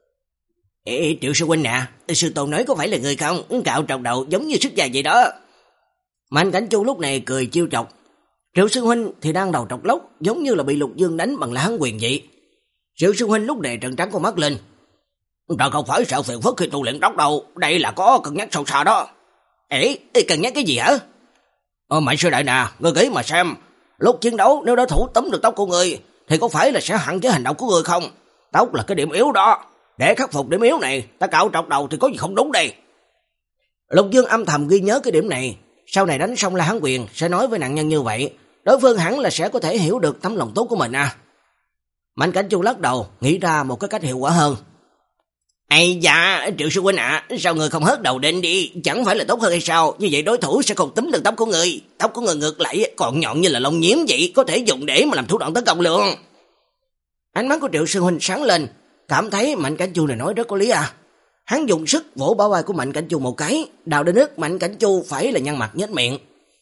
Ê, Triệu sư huynh nè, sư tôn nói có phải là người không? Cạo trọc đầu giống như sức dài vậy đó. Mạnh Cảnh Chu lúc này cười chiêu chọc. Triệu sư huynh thì đang đầu trọc lốc, giống như là bị Lục Dương đánh bằng lá hán quyền vậy. Triệu sư huynh lúc này trợn trắng con mắt lên. Ta không phải sợ phiền phức khi tu luyện tóc đâu, đây là có cân nhắc sâu xa đó. Ê, cân nhắc cái gì hả? Ờ, Mạnh sư đại nè, ngươi nghĩ mà xem, lúc chiến đấu nếu đối thủ tóm được tóc của ngươi thì có phải là sẽ hạn chế hành động của ngươi không? Tóc là cái điểm yếu đó. Để khắc phục điểm yếu này, ta cạo trọc đầu thì có gì không đúng đây. Lục Dương âm thầm ghi nhớ cái điểm này, sau này đánh xong La Hán Quyền sẽ nói với nạn nhân như vậy, đối phương hẳn là sẽ có thể hiểu được tấm lòng tốt của mình à. Mạnh Cảnh Chu lắc đầu, nghĩ ra một cái cách hiệu quả hơn. Ây da, Triệu sư huynh ạ, à, sao người không hớt đầu đen đi, chẳng phải là tốt hơn hay sao? Như vậy đối thủ sẽ không túm được tóc của người, tóc của người ngược lại còn nhọn như là lông nhiễm vậy, có thể dùng để mà làm thủ đoạn tấn công luôn. Ánh mắt của Triệu sư huynh sáng lên, cảm thấy Mạnh Cảnh Chu này nói rất có lý à. Hắn dùng sức vỗ bả vai của Mạnh Cảnh Chu một cái, đào đến nước Mạnh Cảnh Chu phải là nhăn mặt nhếch miệng.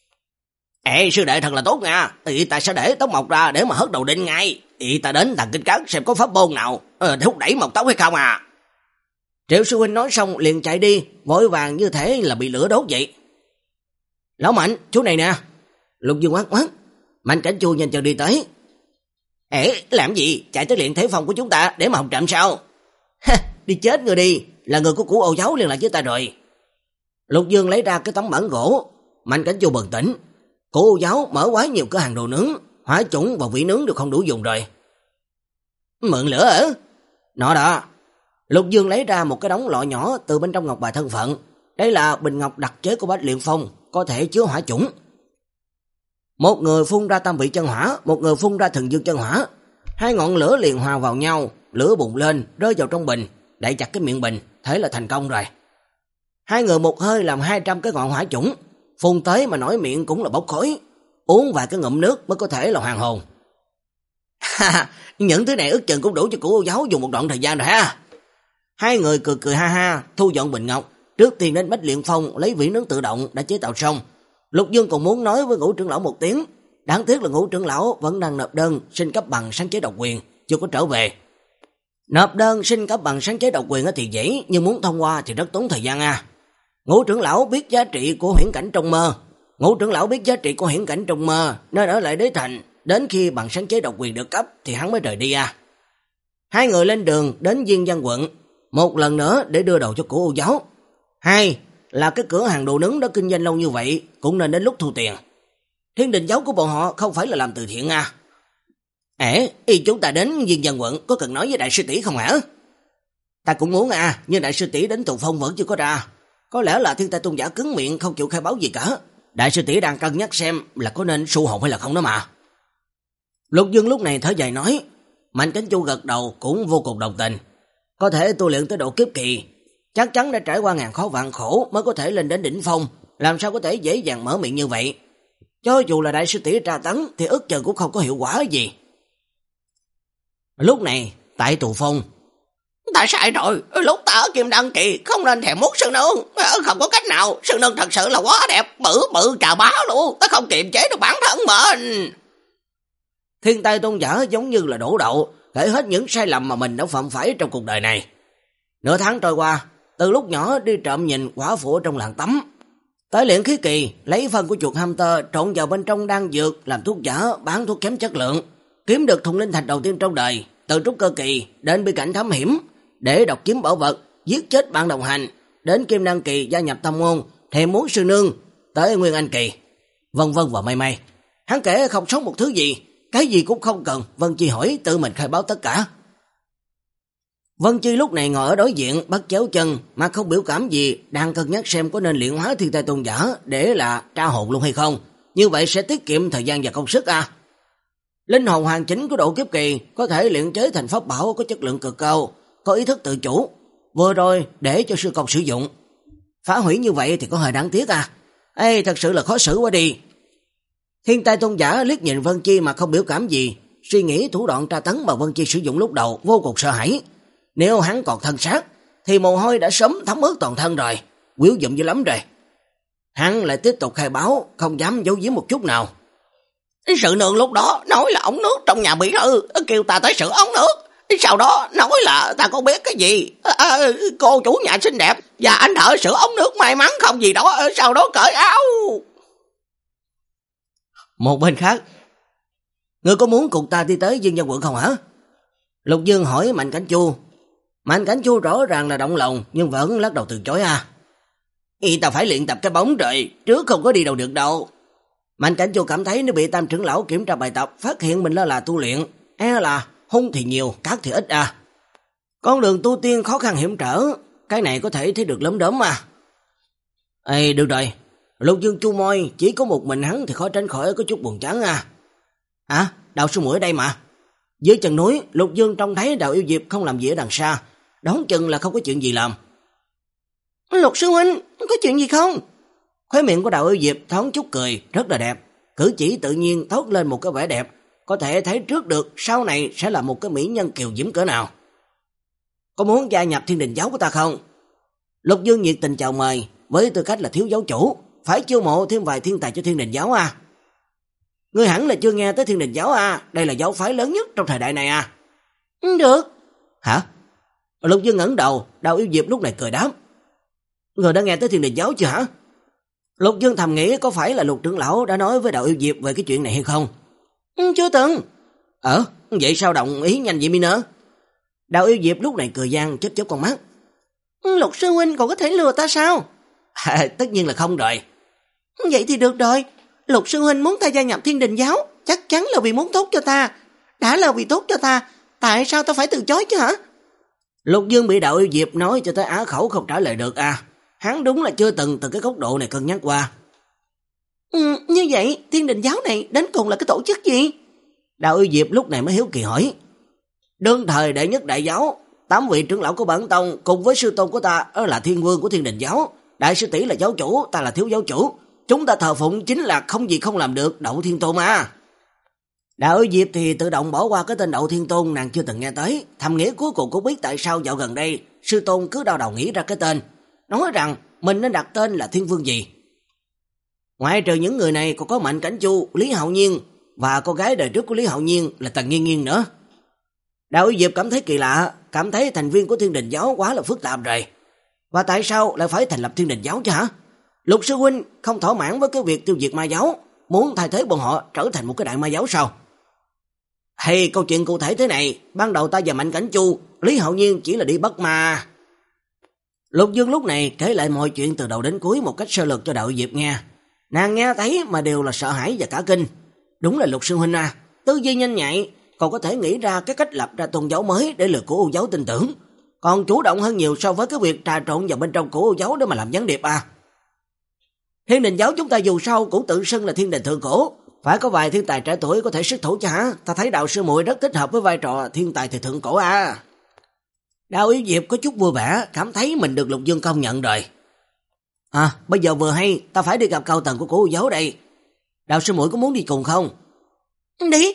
Ê, sư đệ thật là tốt nha, thì ta sẽ để tóc mọc ra để mà hớt đầu đinh ngay. Thì ta đến Thần Kinh Cát xem có pháp môn nào ờ, thúc đẩy mọc tóc hay không à. Triệu sư huynh nói xong liền chạy đi, vội vàng như thế là bị lửa đốt vậy. Lão Mạnh, chú này nè. Lục Dương quát quát. Mạnh Cảnh Chu nhanh chân đi tới. Ê, làm gì? Chạy tới luyện thể phong của chúng ta để mà học trộm sao? Ha, đi chết người đi, là người của Cửu Ô Giáo liên lạc với ta rồi. Lục Dương lấy ra cái tấm bản gỗ, Mạnh Cảnh Chu bừng tỉnh. Cửu Ô Giáo mở quá nhiều cửa hàng đồ nướng, hỏa chủng và vị nướng đều không đủ dùng rồi. Mượn lửa hả? Nó đó. Lục Dương lấy ra một cái đống lọ nhỏ từ bên trong ngọc bài thân phận. Đây là bình ngọc đặc chế của Bách Luyện Phong, có thể chứa hỏa chủng. Một người phun ra tam vị chân hỏa, một người phun ra thần dương chân hỏa. Hai ngọn lửa liền hòa vào nhau, lửa bùng lên, rơi vào trong bình, đậy chặt cái miệng bình, thế là thành công rồi. Hai người một hơi làm hai trăm cái ngọn hỏa chủng, phun tới mà nổi miệng cũng là bốc khói, uống vài cái ngụm nước mới có thể là hoàn hồn. Ha, những thứ này ước chừng cũng đủ cho Cửu Ô Giáo dùng một đoạn thời gian rồi ha. Hai người cười cười ha ha, thu dọn bình ngọc, trước tiên đến Bách Luyện Phong lấy vỉ nướng tự động đã chế tạo xong. Lục Dương còn muốn nói với Ngũ trưởng lão một tiếng, đáng tiếc là Ngũ trưởng lão vẫn đang nộp đơn xin cấp bằng sáng chế độc quyền, chưa có trở về. Nộp đơn xin cấp bằng sáng chế độc quyền thì dễ, nhưng muốn thông qua thì rất tốn thời gian à. Ngũ trưởng lão biết giá trị của huyễn cảnh trong mơ, Ngũ trưởng lão biết giá trị của huyễn cảnh trong mơ, nên ở lại đế thành, đến khi bằng sáng chế độc quyền được cấp thì hắn mới rời đi à. Hai người lên đường đến Diên Giang quận, một lần nữa để đưa đầu cho Cửu Ô Giáo. Hai là cái cửa hàng đồ nướng đã kinh doanh lâu như vậy, cũng nên đến lúc thu tiền. Thiên Đình Giáo của bọn họ không phải là làm từ thiện à. Ê, y chúng ta đến Diên Giang quận có cần nói với đại sư tỷ không hả? Ta cũng muốn à, nhưng đại sư tỷ đến Tù Phong vẫn chưa có ra. Có lẽ là Thiên Tai Tôn giả cứng miệng không chịu khai báo gì cả. Đại sư tỷ đang cân nhắc xem là có nên su hồn hay là không đó mà. Lục Dương lúc này thở dài nói, Mạnh Cảnh Chu gật đầu cũng vô cùng đồng tình. Có thể tu luyện tới độ kiếp kỳ, chắc chắn đã trải qua ngàn khó vạn khổ mới có thể lên đến đỉnh phong, làm sao có thể dễ dàng mở miệng như vậy. Cho dù là đại sư tỷ tra tấn thì ước chừng cũng không có hiệu quả gì. Lúc này, tại Tù Phong, ta sai rồi, lúc ta ở Kim Đăng Kỳ không nên thèm mút sư nương, không có cách nào, sư nương thật sự là quá đẹp, bự bự trà bá luôn, ta không kiềm chế được bản thân mình. Thiên Tai Tôn giả giống như là đổ đậu, kể hết những sai lầm mà mình đã phạm phải trong cuộc đời này. Nửa tháng trôi qua, từ lúc nhỏ đi trộm nhìn quả phụ trong làng tắm, tới luyện khí kỳ, lấy phân của chuột hamster trộn vào bên trong đan dược làm thuốc giả, bán thuốc kém chất lượng, kiếm được thùng linh thạch đầu tiên trong đời, từ trúc cơ kỳ đến bi cảnh thám hiểm, để độc chiếm bảo vật, giết chết bạn đồng hành, đến Kim Đăng Kỳ gia nhập tông môn, thèm muốn sư nương, tới Nguyên Anh Kỳ, vân vân và may may. Hắn kể không sống một thứ gì, cái gì cũng không cần, Vân Chi hỏi tự mình khai báo tất cả. Vân Chi lúc này ngồi ở đối diện, bắt chéo chân, mà không biểu cảm gì, đang cân nhắc xem có nên luyện hóa Thiên Tai Tôn giả để là tra hồn luôn hay không. Như vậy sẽ tiết kiệm thời gian và công sức à. Linh hồn hoàn chỉnh của độ kiếp kỳ có thể luyện chế thành pháp bảo có chất lượng cực cao, có ý thức tự chủ. Vừa rồi để cho sư công sử dụng. Phá hủy như vậy thì có hơi đáng tiếc à. Ê, thật sự là khó xử quá đi. Thiên Tai Tôn giả liếc nhìn Vân Chi mà không biểu cảm gì, suy nghĩ thủ đoạn tra tấn mà Vân Chi sử dụng lúc đầu vô cùng sợ hãi. Nếu hắn còn thân xác thì mồ hôi đã sớm thấm ướt toàn thân rồi, quyến dụng dữ lắm rồi. Hắn lại tiếp tục khai báo, không dám giấu giếm một chút nào. Sự nương lúc đó nói là ống nước trong nhà bị hư, kêu ta tới sửa ống nước. Sau đó nói là ta có biết cái gì, à, cô chủ nhà xinh đẹp và anh thợ sửa ống nước may mắn không gì đó, sau đó cởi áo. Một bên khác, ngươi có muốn cùng ta đi tới Dương Giang quận không hả? Lục Dương hỏi Mạnh Cảnh Chu. Mạnh Cảnh Chu rõ ràng là động lòng nhưng vẫn lắc đầu từ chối à. Y ta phải luyện tập cái bóng rồi, trước không có đi đâu được đâu. Mạnh Cảnh Chu cảm thấy nếu bị Tam trưởng lão kiểm tra bài tập, phát hiện mình là là tu luyện, e là hung thì nhiều, cát thì ít à. Con đường tu tiên khó khăn hiểm trở, cái này có thể thấy được lấm đốm mà. Ê, được rồi. Lục Dương chu môi, chỉ có một mình hắn thì khó tránh khỏi có chút buồn chán à. À, Đạo Sư Muội ở đây mà. Dưới chân núi, Lục Dương trông thấy Đạo Yêu Diệp không làm gì ở đằng xa, đoán chừng là không có chuyện gì làm. Lục sư huynh, có chuyện gì không? Khóe miệng của Đạo Yêu Diệp thoáng chút cười, rất là đẹp, cử chỉ tự nhiên thốt lên một cái vẻ đẹp, có thể thấy trước được sau này sẽ là một cái mỹ nhân kiều diễm cỡ nào. Có muốn gia nhập Thiên Đình Giáo của ta không? Lục Dương nhiệt tình chào mời, với tư cách là thiếu giáo chủ, phải chiêu mộ thêm vài thiên tài cho Thiên Đình Giáo à. Ngươi hẳn là chưa nghe tới Thiên Đình Giáo à, đây là giáo phái lớn nhất trong thời đại này à. Được. Hả? Lục Dương ngẩng đầu, Đạo Yêu Diệp lúc này cười đáp. Người đã nghe tới Thiên Đình Giáo chưa hả? Lục Dương thầm nghĩ có phải là Lục trưởng lão đã nói với Đạo Yêu Diệp về cái chuyện này hay không? Chưa từng. Ờ, vậy sao đồng ý nhanh vậy mi nơ? Đào Yêu Diệp lúc này cười gian chớp chớp con mắt. Lục sư huynh còn có thể lừa ta sao? À, tất nhiên là không rồi. Vậy thì được rồi, Lục sư huynh muốn ta gia nhập Thiên Đình giáo, chắc chắn là vì muốn tốt cho ta. Đã là vì tốt cho ta, tại sao ta phải từ chối chứ hả? Lục Dương bị Đào Yêu Diệp nói cho tới á khẩu không trả lời được à. Hắn đúng là chưa từng từ cái góc độ này cân nhắc qua. Ừ, như vậy Thiên Đình giáo này đến cùng là cái tổ chức gì? Đào Yêu Diệp lúc này mới hiếu kỳ hỏi. Đương thời đệ nhất đại giáo, tám vị trưởng lão của bản tông cùng với sư tôn của ta là thiên vương của Thiên Đình giáo, đại sư tỷ là giáo chủ, ta là thiếu giáo chủ. Chúng ta thờ phụng chính là không gì không làm được Đậu Thiên Tôn à. Đào Yêu Diệp thì tự động bỏ qua cái tên Đậu Thiên Tôn nàng chưa từng nghe tới, thầm nghĩ cuối cùng cũng biết tại sao dạo gần đây sư tôn cứ đau đầu nghĩ ra cái tên, nói rằng mình nên đặt tên là Thiên Vương gì. Ngoài trừ những người này còn có Mạnh Cảnh Chu, Lý Hạo Nhiên và cô gái đời trước của Lý Hạo Nhiên là Tần Nghiên Nghiên nữa. Đào Yêu Diệp cảm thấy kỳ lạ, cảm thấy thành viên của Thiên Đình giáo quá là phức tạp rồi. Và tại sao lại phải thành lập Thiên Đình giáo chứ hả? Lục sư huynh không thỏa mãn với cái việc tiêu diệt ma giáo, muốn thay thế bọn họ trở thành một cái đại ma giáo sao? Hay câu chuyện cụ thể thế này, ban đầu ta và Mạnh Cảnh Chu, Lý Hạo Nhiên chỉ là đi bắt ma. Lục Dương lúc này kể lại mọi chuyện từ đầu đến cuối một cách sơ lược cho Đào Yêu Diệp nghe. Nàng nghe thấy mà đều là sợ hãi và cả kinh. Đúng là Lục sư huynh à, tư duy nhanh nhạy, còn có thể nghĩ ra cái cách lập ra tôn giáo mới để lừa của Ưu giáo tin tưởng, còn chủ động hơn nhiều so với cái việc trà trộn vào bên trong của Ưu giáo để mà làm gián điệp à. Thiên Đình giáo chúng ta dù sao cũng tự xưng là thiên đình thượng cổ, phải có vài thiên tài trẻ tuổi có thể xuất thủ chứ hả? Ta thấy Đạo sư muội rất thích hợp với vai trò thiên tài thời thượng cổ à. Đào Yêu Diệp có chút vui vẻ, cảm thấy mình được Lục Dương công nhận rồi. À, bây giờ vừa hay, ta phải đi gặp cao tầng của cổ Ưu giáo đây. Đạo sư muội có muốn đi cùng không? Đi.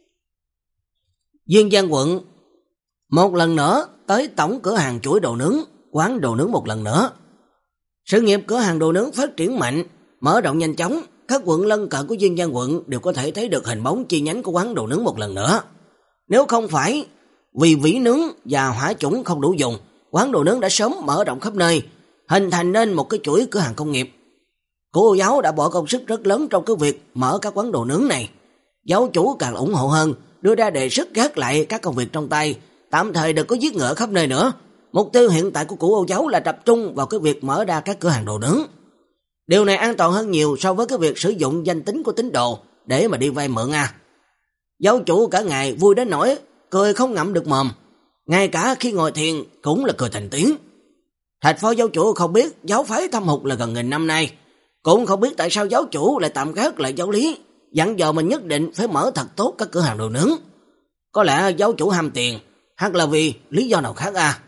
Diên Giang quận một lần nữa tới tổng cửa hàng chuỗi đồ nướng, quán đồ nướng một lần nữa. Sự nghiệp cửa hàng đồ nướng phát triển mạnh, mở rộng nhanh chóng, các quận lân cận của Diên Giang quận đều có thể thấy được hình bóng chi nhánh của quán đồ nướng một lần nữa. Nếu không phải vì vỉ nướng và hỏa chủng không đủ dùng, quán đồ nướng đã sớm mở rộng khắp nơi, hình thành nên một cái chuỗi cửa hàng công nghiệp. Cô giáo đã bỏ công sức rất lớn trong cái việc mở các quán đồ nướng này. Giáo chủ càng ủng hộ hơn, đưa ra đề xuất gác lại các công việc trong tay, tạm thời đừng có giết ngựa khắp nơi nữa. Mục tiêu hiện tại của cụ Âu giáo là tập trung vào cái việc mở ra các cửa hàng đồ nướng. Điều này an toàn hơn nhiều so với cái việc sử dụng danh tính của tín đồ để mà đi vay mượn à. Giáo chủ cả ngày vui đến nỗi cười không ngậm được mồm, ngay cả khi ngồi thiền cũng là cười thành tiếng. Thạch phó giáo chủ không biết giáo phái thâm hụt là gần nghìn năm nay, cũng không biết tại sao giáo chủ lại tạm gác lại giáo lý, dặn dò mình nhất định phải mở thật tốt các cửa hàng đồ nướng. Có lẽ giáo chủ ham tiền, hoặc là vì lý do nào khác à.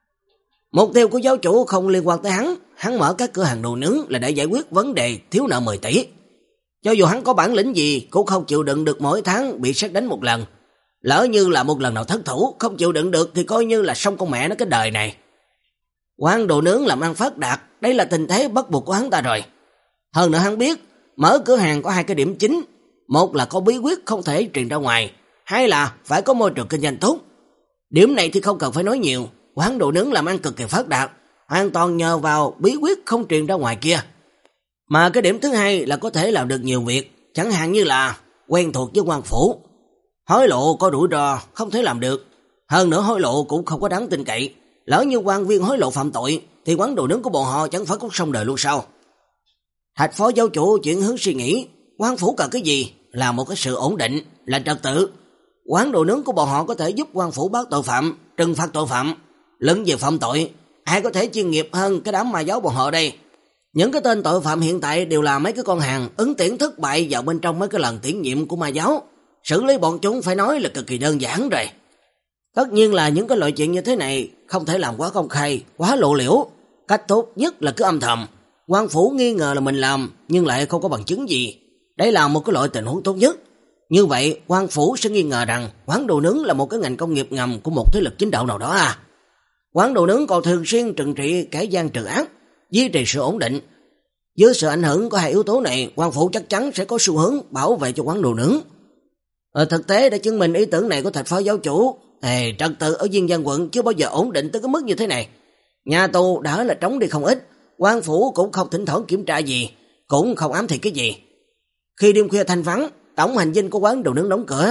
Mục tiêu của giáo chủ không liên quan tới hắn, hắn mở các cửa hàng đồ nướng là để giải quyết vấn đề thiếu nợ mười tỷ. Cho dù hắn có bản lĩnh gì cũng không chịu đựng được mỗi tháng bị sét đánh một lần. Lỡ như là một lần nào thất thủ, không chịu đựng được thì coi như là xong con mẹ nó cái đời này. Quán đồ nướng làm ăn phát đạt, đây là tình thế bắt buộc của hắn ta rồi. Hơn nữa hắn biết, mở cửa hàng có hai cái điểm chính, một là có bí quyết không thể truyền ra ngoài, hai là phải có môi trường kinh doanh tốt. Điểm này thì không cần phải nói nhiều, quán đồ nướng làm ăn cực kỳ phát đạt, hoàn toàn nhờ vào bí quyết không truyền ra ngoài kia. Mà cái điểm thứ hai là có thể làm được nhiều việc, chẳng hạn như là quen thuộc với quan phủ. Hối lộ có rủi ro, không thể làm được. Hơn nữa hối lộ cũng không có đáng tin cậy. Lỡ như quan viên hối lộ phạm tội, thì quán đồ nướng của bọn họ chẳng phải cũng xong đời luôn sao? Thạch phó giáo chủ chuyển hướng suy nghĩ, quan phủ cần cái gì? Là một cái sự ổn định, là trật tự. Quán đồ nướng của bọn họ có thể giúp quan phủ bắt tội phạm, trừng phạt tội phạm. Lẫn về phạm tội, ai có thể chuyên nghiệp hơn cái đám ma giáo bọn họ đây? Những cái tên tội phạm hiện tại đều là mấy cái con hàng ứng tuyển thất bại vào bên trong mấy cái lần tuyển nhiệm của ma giáo. Xử lý bọn chúng phải nói là cực kỳ đơn giản rồi. Tất nhiên là những cái loại chuyện như thế này không thể làm quá công khai, quá lộ liễu. Cách tốt nhất là cứ âm thầm. Quan phủ nghi ngờ là mình làm nhưng lại không có bằng chứng gì. Đây là một cái loại tình huống tốt nhất. Như vậy quan phủ sẽ nghi ngờ rằng quán đồ nướng là một cái ngành công nghiệp ngầm của một thế lực chính đạo nào đó à. Quán đồ nướng còn thường xuyên trừng trị kẻ gian trừ ác, duy trì sự ổn định. Dưới sự ảnh hưởng của hai yếu tố này, quan phủ chắc chắn sẽ có xu hướng bảo vệ cho quán đồ nướng. Ở thực tế đã chứng minh ý tưởng này của thạch phó giáo chủ. Ê, trật tự ở Diên Giang quận chưa bao giờ ổn định tới cái mức như thế này. Nhà tù đã là trống đi không ít, quan phủ cũng không thỉnh thoảng kiểm tra gì, cũng không ám thị cái gì. Khi đêm khuya thanh vắng, tổng hành dinh của quán đồ nướng đóng cửa,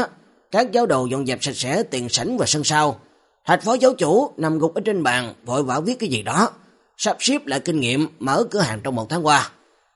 các giáo đồ dọn dẹp sạch sẽ tiền sảnh và sân sau. Thạch phó giáo chủ nằm gục ở trên bàn, vội vã viết cái gì đó, sắp xếp lại kinh nghiệm mở cửa hàng trong một tháng qua.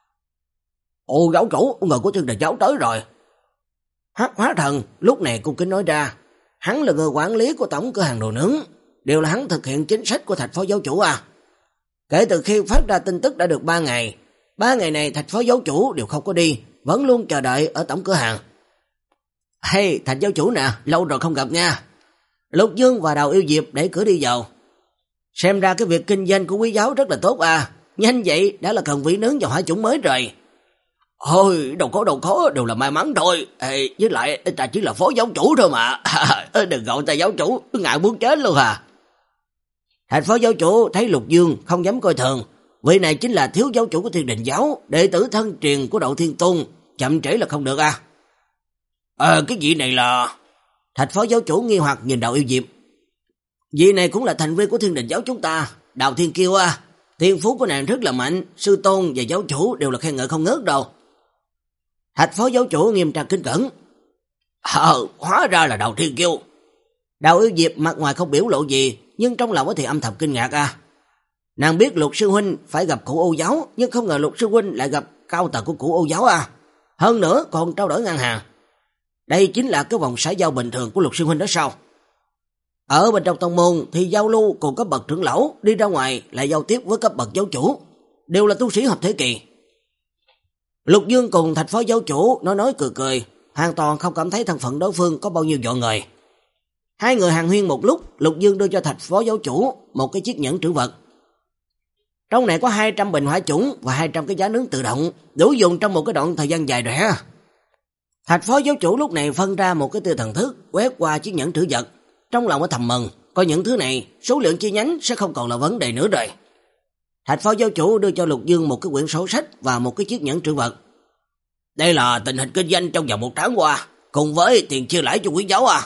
Ồ giáo chủ, người của Thiên Đình giáo tới rồi. Hắc Hóa Thần lúc này cung kính nói ra, hắn là người quản lý của tổng cửa hàng đồ nướng, đều là hắn thực hiện chính sách của Thạch phó giáo chủ à. Kể từ khi phát ra tin tức đã được ba ngày, ba ngày này Thạch phó giáo chủ đều không có đi, vẫn luôn chờ đợi ở tổng cửa hàng. Hey, Thạch giáo chủ nè, lâu rồi không gặp nha. Lục Dương và Đào Yêu Diệp đẩy cửa đi vào. Xem ra cái việc kinh doanh của quý giáo rất là tốt à, nhanh vậy đã là cần vị nướng và hỏa chủng mới rồi. Ôi, đâu có đâu khó, đều là may mắn thôi. Ê, với lại ta chỉ là phó giáo chủ thôi mà. Đừng gọi ta giáo chủ, ngại muốn chết luôn à. Thạch phó giáo chủ thấy Lục Dương không dám coi thường, vị này chính là thiếu giáo chủ của Thiên Đình giáo, đệ tử thân truyền của Đậu Thiên Tôn, chậm trễ là không được à. Ờ, cái vị này là... Thạch phó giáo chủ nghi hoặc nhìn Đào Yêu Diệp. Vị này cũng là thành viên của Thiên Đình giáo chúng ta, Đào Thiên Kiêu à. Thiên phú của nàng rất là mạnh, sư tôn và giáo chủ đều là khen ngợi không ngớt đâu. Thạch phó giáo chủ nghiêm trang kính cẩn. Ờ, hóa ra là Đào Thiên Kiêu. Đào Yêu Diệp mặt ngoài không biểu lộ gì, nhưng trong lòng thì âm thầm kinh ngạc à. Nàng biết Lục sư huynh phải gặp cụ Ô giáo, nhưng không ngờ Lục sư huynh lại gặp cao tầng của cụ Ô giáo à. Hơn nữa còn trao đổi ngang hàng. Đây chính là cái vòng xã giao bình thường của Lục sư huynh đó sao? Ở bên trong tông môn thì giao lưu cùng cấp bậc trưởng lão, đi ra ngoài lại giao tiếp với cấp bậc giáo chủ, đều là tu sĩ hợp thế kỳ. Lục Dương cùng Thạch phó giáo chủ nói nói cười cười, hoàn toàn không cảm thấy thân phận đối phương có bao nhiêu dọa người. Hai người hàn huyên một lúc, Lục Dương đưa cho Thạch phó giáo chủ một cái chiếc nhẫn trữ vật. Trong này có hai trăm bình hỏa chủng và hai trăm cái giá nướng tự động, đủ dùng trong một cái đoạn thời gian dài rồi ha. Thạch phó giáo chủ lúc này phân ra một cái tia thần thức, quét qua chiếc nhẫn trữ vật. Trong lòng ở thầm mừng, coi những thứ này, số lượng chi nhánh sẽ không còn là vấn đề nữa rồi. Thạch phó giáo chủ đưa cho Lục Dương một cái quyển sổ sách và một cái chiếc nhẫn trữ vật. Đây là tình hình kinh doanh trong vòng một tháng qua, cùng với tiền chia lãi cho quý giáo à.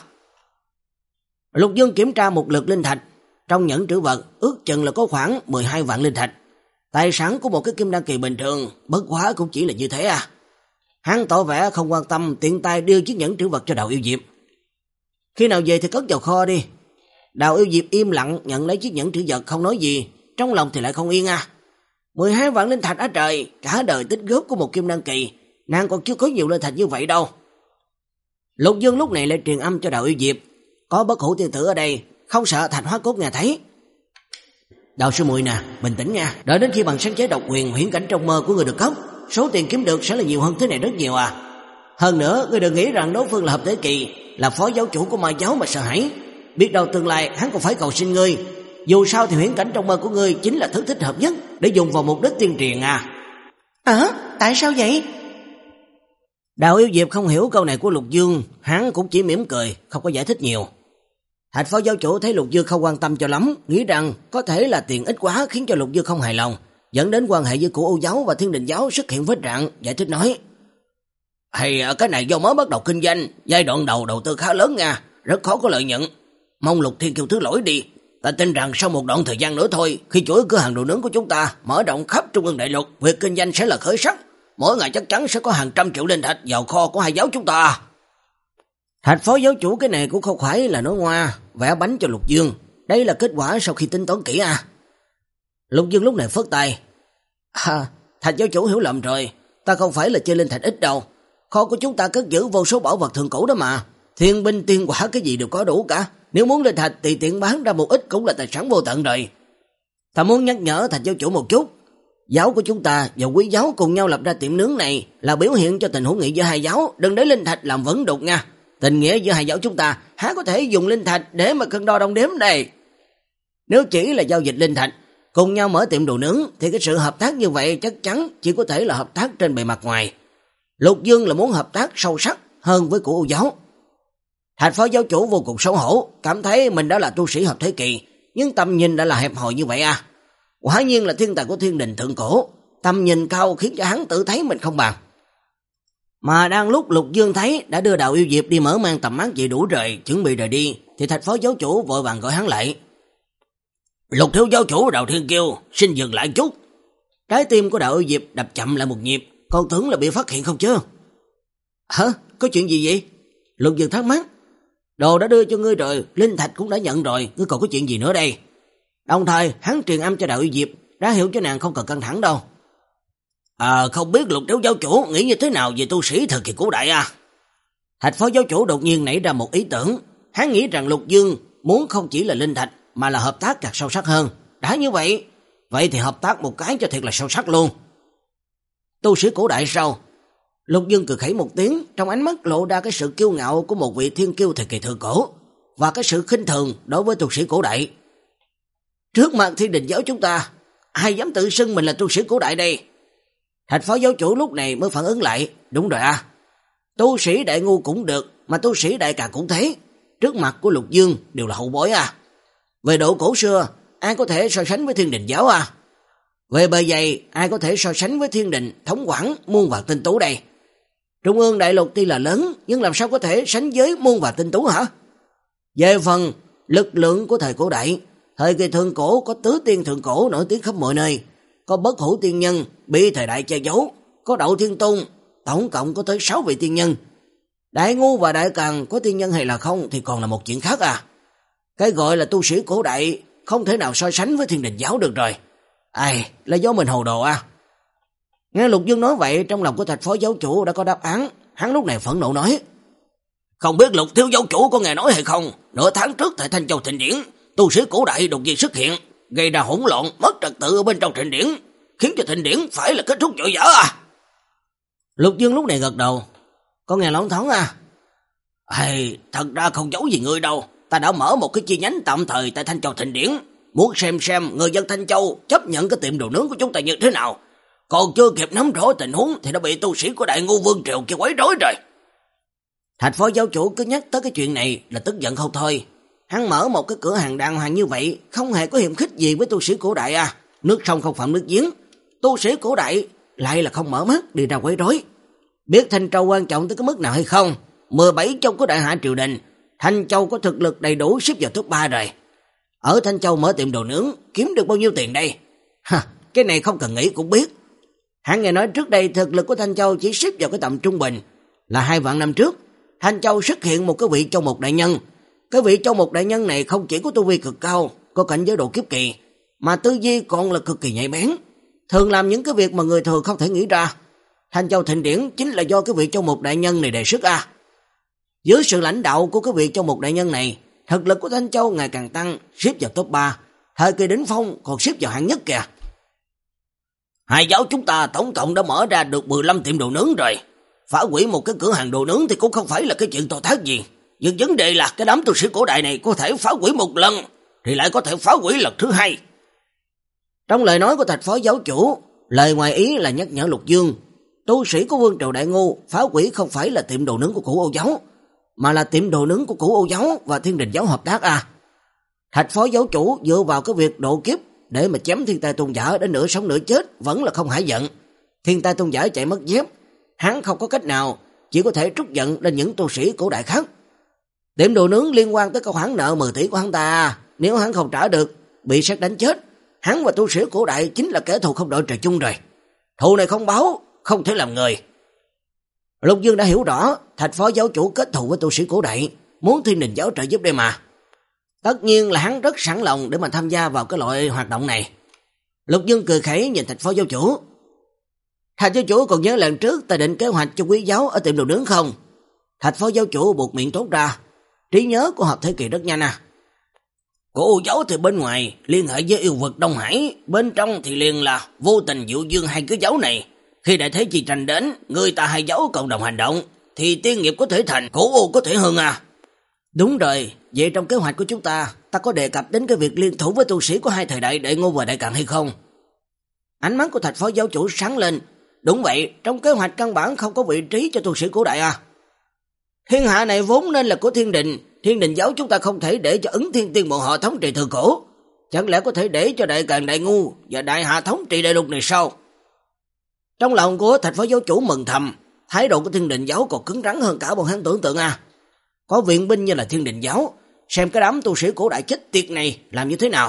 Lục Dương kiểm tra một lượt linh thạch, trong nhẫn trữ vật ước chừng là có khoảng mười hai vạn linh thạch. Tài sản của một cái kim đan kỳ bình thường, bất quá cũng chỉ là như thế à. Hắn tỏ vẻ không quan tâm, tiện tay đưa chiếc nhẫn trữ vật cho Đào Yêu Diệp. Khi nào về thì cất vào kho đi. Đào Yêu Diệp im lặng nhận lấy chiếc nhẫn trữ vật không nói gì, trong lòng thì lại không yên à. mười hai vạn linh thạch á trời, cả đời tích góp của một kim đan kỳ, nàng còn chưa có nhiều linh thạch như vậy đâu. Lục Dương lúc này lại truyền âm cho Đào Yêu Diệp, có bất hủ tiên tử ở đây, không sợ Thạch Hóa Cốt nghe thấy. Đào sư muội nè, bình tĩnh nha, đợi đến khi bằng sáng chế độc quyền huyễn cảnh trong mơ của người được cấp, số tiền kiếm được sẽ là nhiều hơn thế này rất nhiều à. Hơn nữa, ngươi đừng nghĩ rằng đối phương là hợp thế kỳ, là phó giáo chủ của ma giáo mà sợ hãi. Biết đâu tương lai hắn còn phải cầu xin ngươi. Dù sao thì huyễn cảnh trong mơ của ngươi chính là thứ thích hợp nhất để dùng vào mục đích tiên truyền à. À, tại sao vậy? Đào Yêu Diệp không hiểu câu này của Lục Dương, hắn cũng chỉ mỉm cười, không có giải thích nhiều. Thạch phó giáo chủ thấy Lục Dương không quan tâm cho lắm, nghĩ rằng có thể là tiền ít quá khiến cho Lục Dương không hài lòng, dẫn đến quan hệ với cụ Ô giáo và Thiên Đình giáo xuất hiện vết rạn, giải thích nói. Hay cái này do mới bắt đầu kinh doanh, giai đoạn đầu đầu tư khá lớn nha, rất khó có lợi nhuận. Mong Lục Thiên Kiêu thứ lỗi đi, ta tin rằng sau một đoạn thời gian nữa thôi, khi chuỗi cửa hàng đồ nướng của chúng ta mở rộng khắp Trung ương đại lục, việc kinh doanh sẽ là khởi sắc, mỗi ngày chắc chắn sẽ có hàng trăm triệu linh thạch vào kho của hai giáo chúng ta. Thạch phó giáo chủ cái này cũng không phải là nói ngoa, vẽ bánh cho Lục Dương, đây là kết quả sau khi tính toán kỹ à. Lục Dương lúc này phớt tay. À, Thạch giáo chủ hiểu lầm rồi, ta không phải là chơi linh thạch ít đâu. Kho của chúng ta cất giữ vô số bảo vật thượng cổ đó mà, thiên binh tiên quả cái gì đều có đủ cả, nếu muốn linh thạch thì tiện bán ra một ít cũng là tài sản vô tận rồi. Ta muốn nhắc nhở Thạch giáo chủ một chút, giáo của chúng ta và quý giáo cùng nhau lập ra tiệm nướng này là biểu hiện cho tình hữu nghị giữa hai giáo, đừng để linh thạch làm vấn đục nha. Tình nghĩa giữa hai giáo chúng ta há có thể dùng linh thạch để mà cân đo đong đếm đây. Nếu chỉ là giao dịch linh thạch, cùng nhau mở tiệm đồ nướng thì cái sự hợp tác như vậy chắc chắn chỉ có thể là hợp tác trên bề mặt ngoài. Lục Dương là muốn hợp tác sâu sắc hơn với của Ô giáo. Thạch phó giáo chủ vô cùng xấu hổ, cảm thấy mình đã là tu sĩ hợp thế kỳ, nhưng tầm nhìn đã là hẹp hòi như vậy à. Quả nhiên là thiên tài của Thiên Đình thượng cổ, tầm nhìn cao khiến cho hắn tự thấy mình không bằng. Mà đang lúc Lục Dương thấy đã đưa Đào Yêu Diệp đi mở mang tầm mắt vậy đủ rồi, chuẩn bị rời đi, thì Thạch phó giáo chủ vội vàng gọi hắn lại. Lục thiếu giáo chủ Đào Thiên Kiêu, xin dừng lại chút. Trái tim của Đào Yêu Diệp đập chậm lại một nhịp, con tưởng là bị phát hiện không chứ? Hả? Có chuyện gì vậy? Lục Dương thắc mắc. Đồ đã đưa cho ngươi rồi, linh thạch cũng đã nhận rồi, ngươi còn có chuyện gì nữa đây? Đồng thời, hắn truyền âm cho Đạo Yêu Diệp, đã hiểu cho nàng không cần căng thẳng đâu. À, không biết Lục Tiểu giáo chủ nghĩ như thế nào về tu sĩ thời kỳ cổ đại à? Thạch phó giáo chủ đột nhiên nảy ra một ý tưởng, hắn nghĩ rằng Lục Dương muốn không chỉ là linh thạch mà là hợp tác càng sâu sắc hơn. Đã như vậy, vậy thì hợp tác một cái cho thiệt là sâu sắc luôn. Tu sĩ cổ đại sao? Lục Dương cười khẩy một tiếng, trong ánh mắt lộ ra cái sự kiêu ngạo của một vị thiên kiêu thời kỳ thượng cổ và cái sự khinh thường đối với tu sĩ cổ đại. Trước mặt Thiên Đình giáo chúng ta, ai dám tự xưng mình là tu sĩ cổ đại đây? Thạch phó giáo chủ lúc này mới phản ứng lại, đúng rồi à. Tu sĩ đại ngu cũng được, mà tu sĩ đại càn cũng thế. Trước mặt của Lục Dương đều là hậu bối à. Về độ cổ xưa, ai có thể so sánh với Thiên Đình giáo à? Về bề dày, ai có thể so sánh với Thiên Đình, Thống Quảng, Muôn và Tinh Tú đây? Trung ương đại lục tuy là lớn, nhưng làm sao có thể sánh với Muôn và Tinh Tú hả? Về phần lực lượng của thời cổ đại, thời kỳ thượng cổ có tứ tiên thượng cổ nổi tiếng khắp mọi nơi, có bất hủ tiên nhân bị thời đại che giấu, có Đậu Thiên Tôn, tổng cộng có tới sáu vị tiên nhân. Đại ngu và đại càn có tiên nhân hay là không thì còn là một chuyện khác à. Cái gọi là tu sĩ cổ đại không thể nào so sánh với Thiên Đình giáo được rồi. Ai, là do mình hồ đồ à. Nghe Lục Dương nói vậy, trong lòng của Thạch phó giáo chủ đã có đáp án. Hắn lúc này phẫn nộ nói: không biết Lục thiếu giáo chủ có nghe nói hay không, nửa tháng trước tại Thanh Châu Thịnh Điển, tu sĩ cổ đại đột nhiên xuất hiện, gây ra hỗn loạn, mất trật tự ở bên trong Thịnh Điển, khiến cho Thịnh Điển phải là kết thúc vội vã à. Lục Dương lúc này gật đầu: có nghe loáng thoáng à. Ai, thật ra không giấu gì ngươi đâu, ta đã mở một cái chi nhánh tạm thời tại Thanh Châu Thịnh Điển, muốn xem xem người dân Thanh Châu chấp nhận cái tiệm đồ nướng của chúng ta như thế nào. Còn chưa kịp nắm rõ tình huống thì đã bị tu sĩ của Đại Ngô Vương Triều kia quấy rối rồi. Thạch phó giáo chủ cứ nhắc tới cái chuyện này là tức giận không thôi. Hắn mở một cái cửa hàng đàng hoàng như vậy, không hề có hiềm khích gì với tu sĩ cổ đại à. Nước sông không phạm nước giếng, tu sĩ cổ đại lại là không mở mắt đi ra quấy rối. Biết Thanh Châu quan trọng tới cái mức nào hay không? mười bảy châu của Đại Hạ triều đình, Thanh Châu có thực lực đầy đủ xếp vào top ba rồi. Ở Thanh Châu mở tiệm đồ nướng kiếm được bao nhiêu tiền đây? Ha, cái này không cần nghĩ cũng biết. Hắn nghe nói trước đây thực lực của Thanh Châu chỉ xếp vào cái tầm trung bình, là hai vạn năm trước Thanh Châu xuất hiện một cái vị Châu Mục đại nhân. Cái vị Châu Mục đại nhân này không chỉ có tu vi cực cao, có cảnh giới độ kiếp kỳ, mà tư duy còn là cực kỳ nhạy bén, thường làm những cái việc mà người thường không thể nghĩ ra. Thanh Châu Thịnh Điển chính là do cái vị Châu Mục đại nhân này đề xuất à. Dưới sự lãnh đạo của cái vị Châu Mục đại nhân này, thực lực của Thanh Châu ngày càng tăng, xếp vào top ba, thời kỳ đỉnh phong còn xếp vào hạng nhất kìa. Hai giáo chúng ta tổng cộng đã mở ra được mười lăm tiệm đồ nướng rồi. Phá hủy một cái cửa hàng đồ nướng thì cũng không phải là cái chuyện to tát gì. Nhưng vấn đề là cái đám tu sĩ cổ đại này có thể phá hủy một lần thì lại có thể phá hủy lần thứ hai. Trong lời nói của Thạch phó giáo chủ, lời ngoài ý là nhắc nhở Lục Dương, tu sĩ của Vương triều Đại Ngô phá hủy không phải là tiệm đồ nướng của Cửu Ô giáo, mà là tiệm đồ nướng của Cửu Ô giáo và Thiên Đình giáo hợp tác à. Thạch phó giáo chủ dựa vào cái việc độ kiếp để mà chém Thiên Tai Tôn giả đến nửa sống nửa chết vẫn là không hả giận. Thiên Tai Tôn giả chạy mất dép, hắn không có cách nào, chỉ có thể trút giận lên những tu sĩ cổ đại khác. Tiệm đồ nướng liên quan tới cái khoản nợ mười tỷ của hắn ta, nếu hắn không trả được, bị sét đánh chết, hắn và tu sĩ cổ đại chính là kẻ thù không đội trời chung rồi. Thù này không báo, không thể làm người. Lục Dương đã hiểu rõ, Thạch phó giáo chủ kết thù với tu sĩ cổ đại, muốn Thiên Đình giáo trợ giúp đây mà. Tất nhiên là hắn rất sẵn lòng để mà tham gia vào cái loại hoạt động này. Lục Dương cười khẩy nhìn Thạch phó giáo chủ. Thạch giáo chủ còn nhớ lần trước ta định kế hoạch cho quý giáo ở tiệm đồ nướng không? Thạch phó giáo chủ buộc miệng trốn ra. Trí nhớ của Hợp Thế Kỳ rất nhanh à. Cổ giáo thì bên ngoài liên hệ với yêu vực Đông Hải, bên trong thì liền là Vô Tình Diệu Dương hai cái giáo này. Khi đại thế chi tranh đến, người ta hai giáo cộng đồng hành động, thì tiên nghiệp có thể thành, cổ ô có thể hơn à. Đúng rồi, vậy trong kế hoạch của chúng ta, ta có đề cập đến cái việc liên thủ với tu sĩ của hai thời đại Đại Ngô và Đại Càn hay không? Ánh mắt của Thạch phó giáo chủ sáng lên. Đúng vậy, trong kế hoạch căn bản không có vị trí cho tu sĩ cổ đại à. Thiên hạ này vốn nên là của Thiên Đình, Thiên Đình giáo chúng ta không thể để cho Ứng Thiên Tiên bọn họ thống trị thời cổ. Chẳng lẽ có thể để cho Đại Càn Đại Ngu và Đại Hạ thống trị đại lục này sao? Trong lòng của Thạch phó giáo chủ mừng thầm, thái độ của Thiên Đình giáo còn cứng rắn hơn cả bọn hắn tưởng tượng à. Có viện binh như là Thiên Đình giáo, xem cái đám tu sĩ cổ đại chết tiệt này làm như thế nào.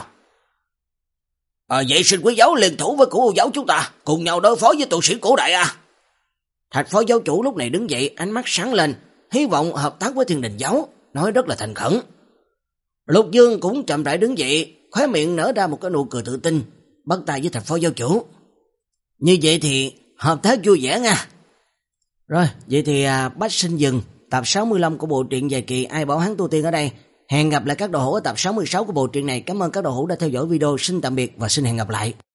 À, vậy xin quý giáo liên thủ với Cửu Ô giáo chúng ta cùng nhau đối phó với tu sĩ cổ đại à. Thạch phó giáo chủ lúc này đứng dậy, ánh mắt sáng lên, hy vọng hợp tác với Thiên Đình giáo, nói rất là thành khẩn. Lục Dương cũng chậm rãi đứng dậy, khóe miệng nở ra một cái nụ cười tự tin, bắt tay với Thạch phó giáo chủ. Như vậy thì hợp tác vui vẻ nha. Rồi, vậy thì à, Bách Sinh dừng tập sáu mươi lăm của bộ truyện dài kỳ Ai Bảo Hắn Tu Tiên ở đây. Hẹn gặp lại các đồ hữu ở tập sáu mươi sáu của bộ truyện này. Cảm ơn các đồ hữu đã theo dõi video. Xin tạm biệt và xin hẹn gặp lại.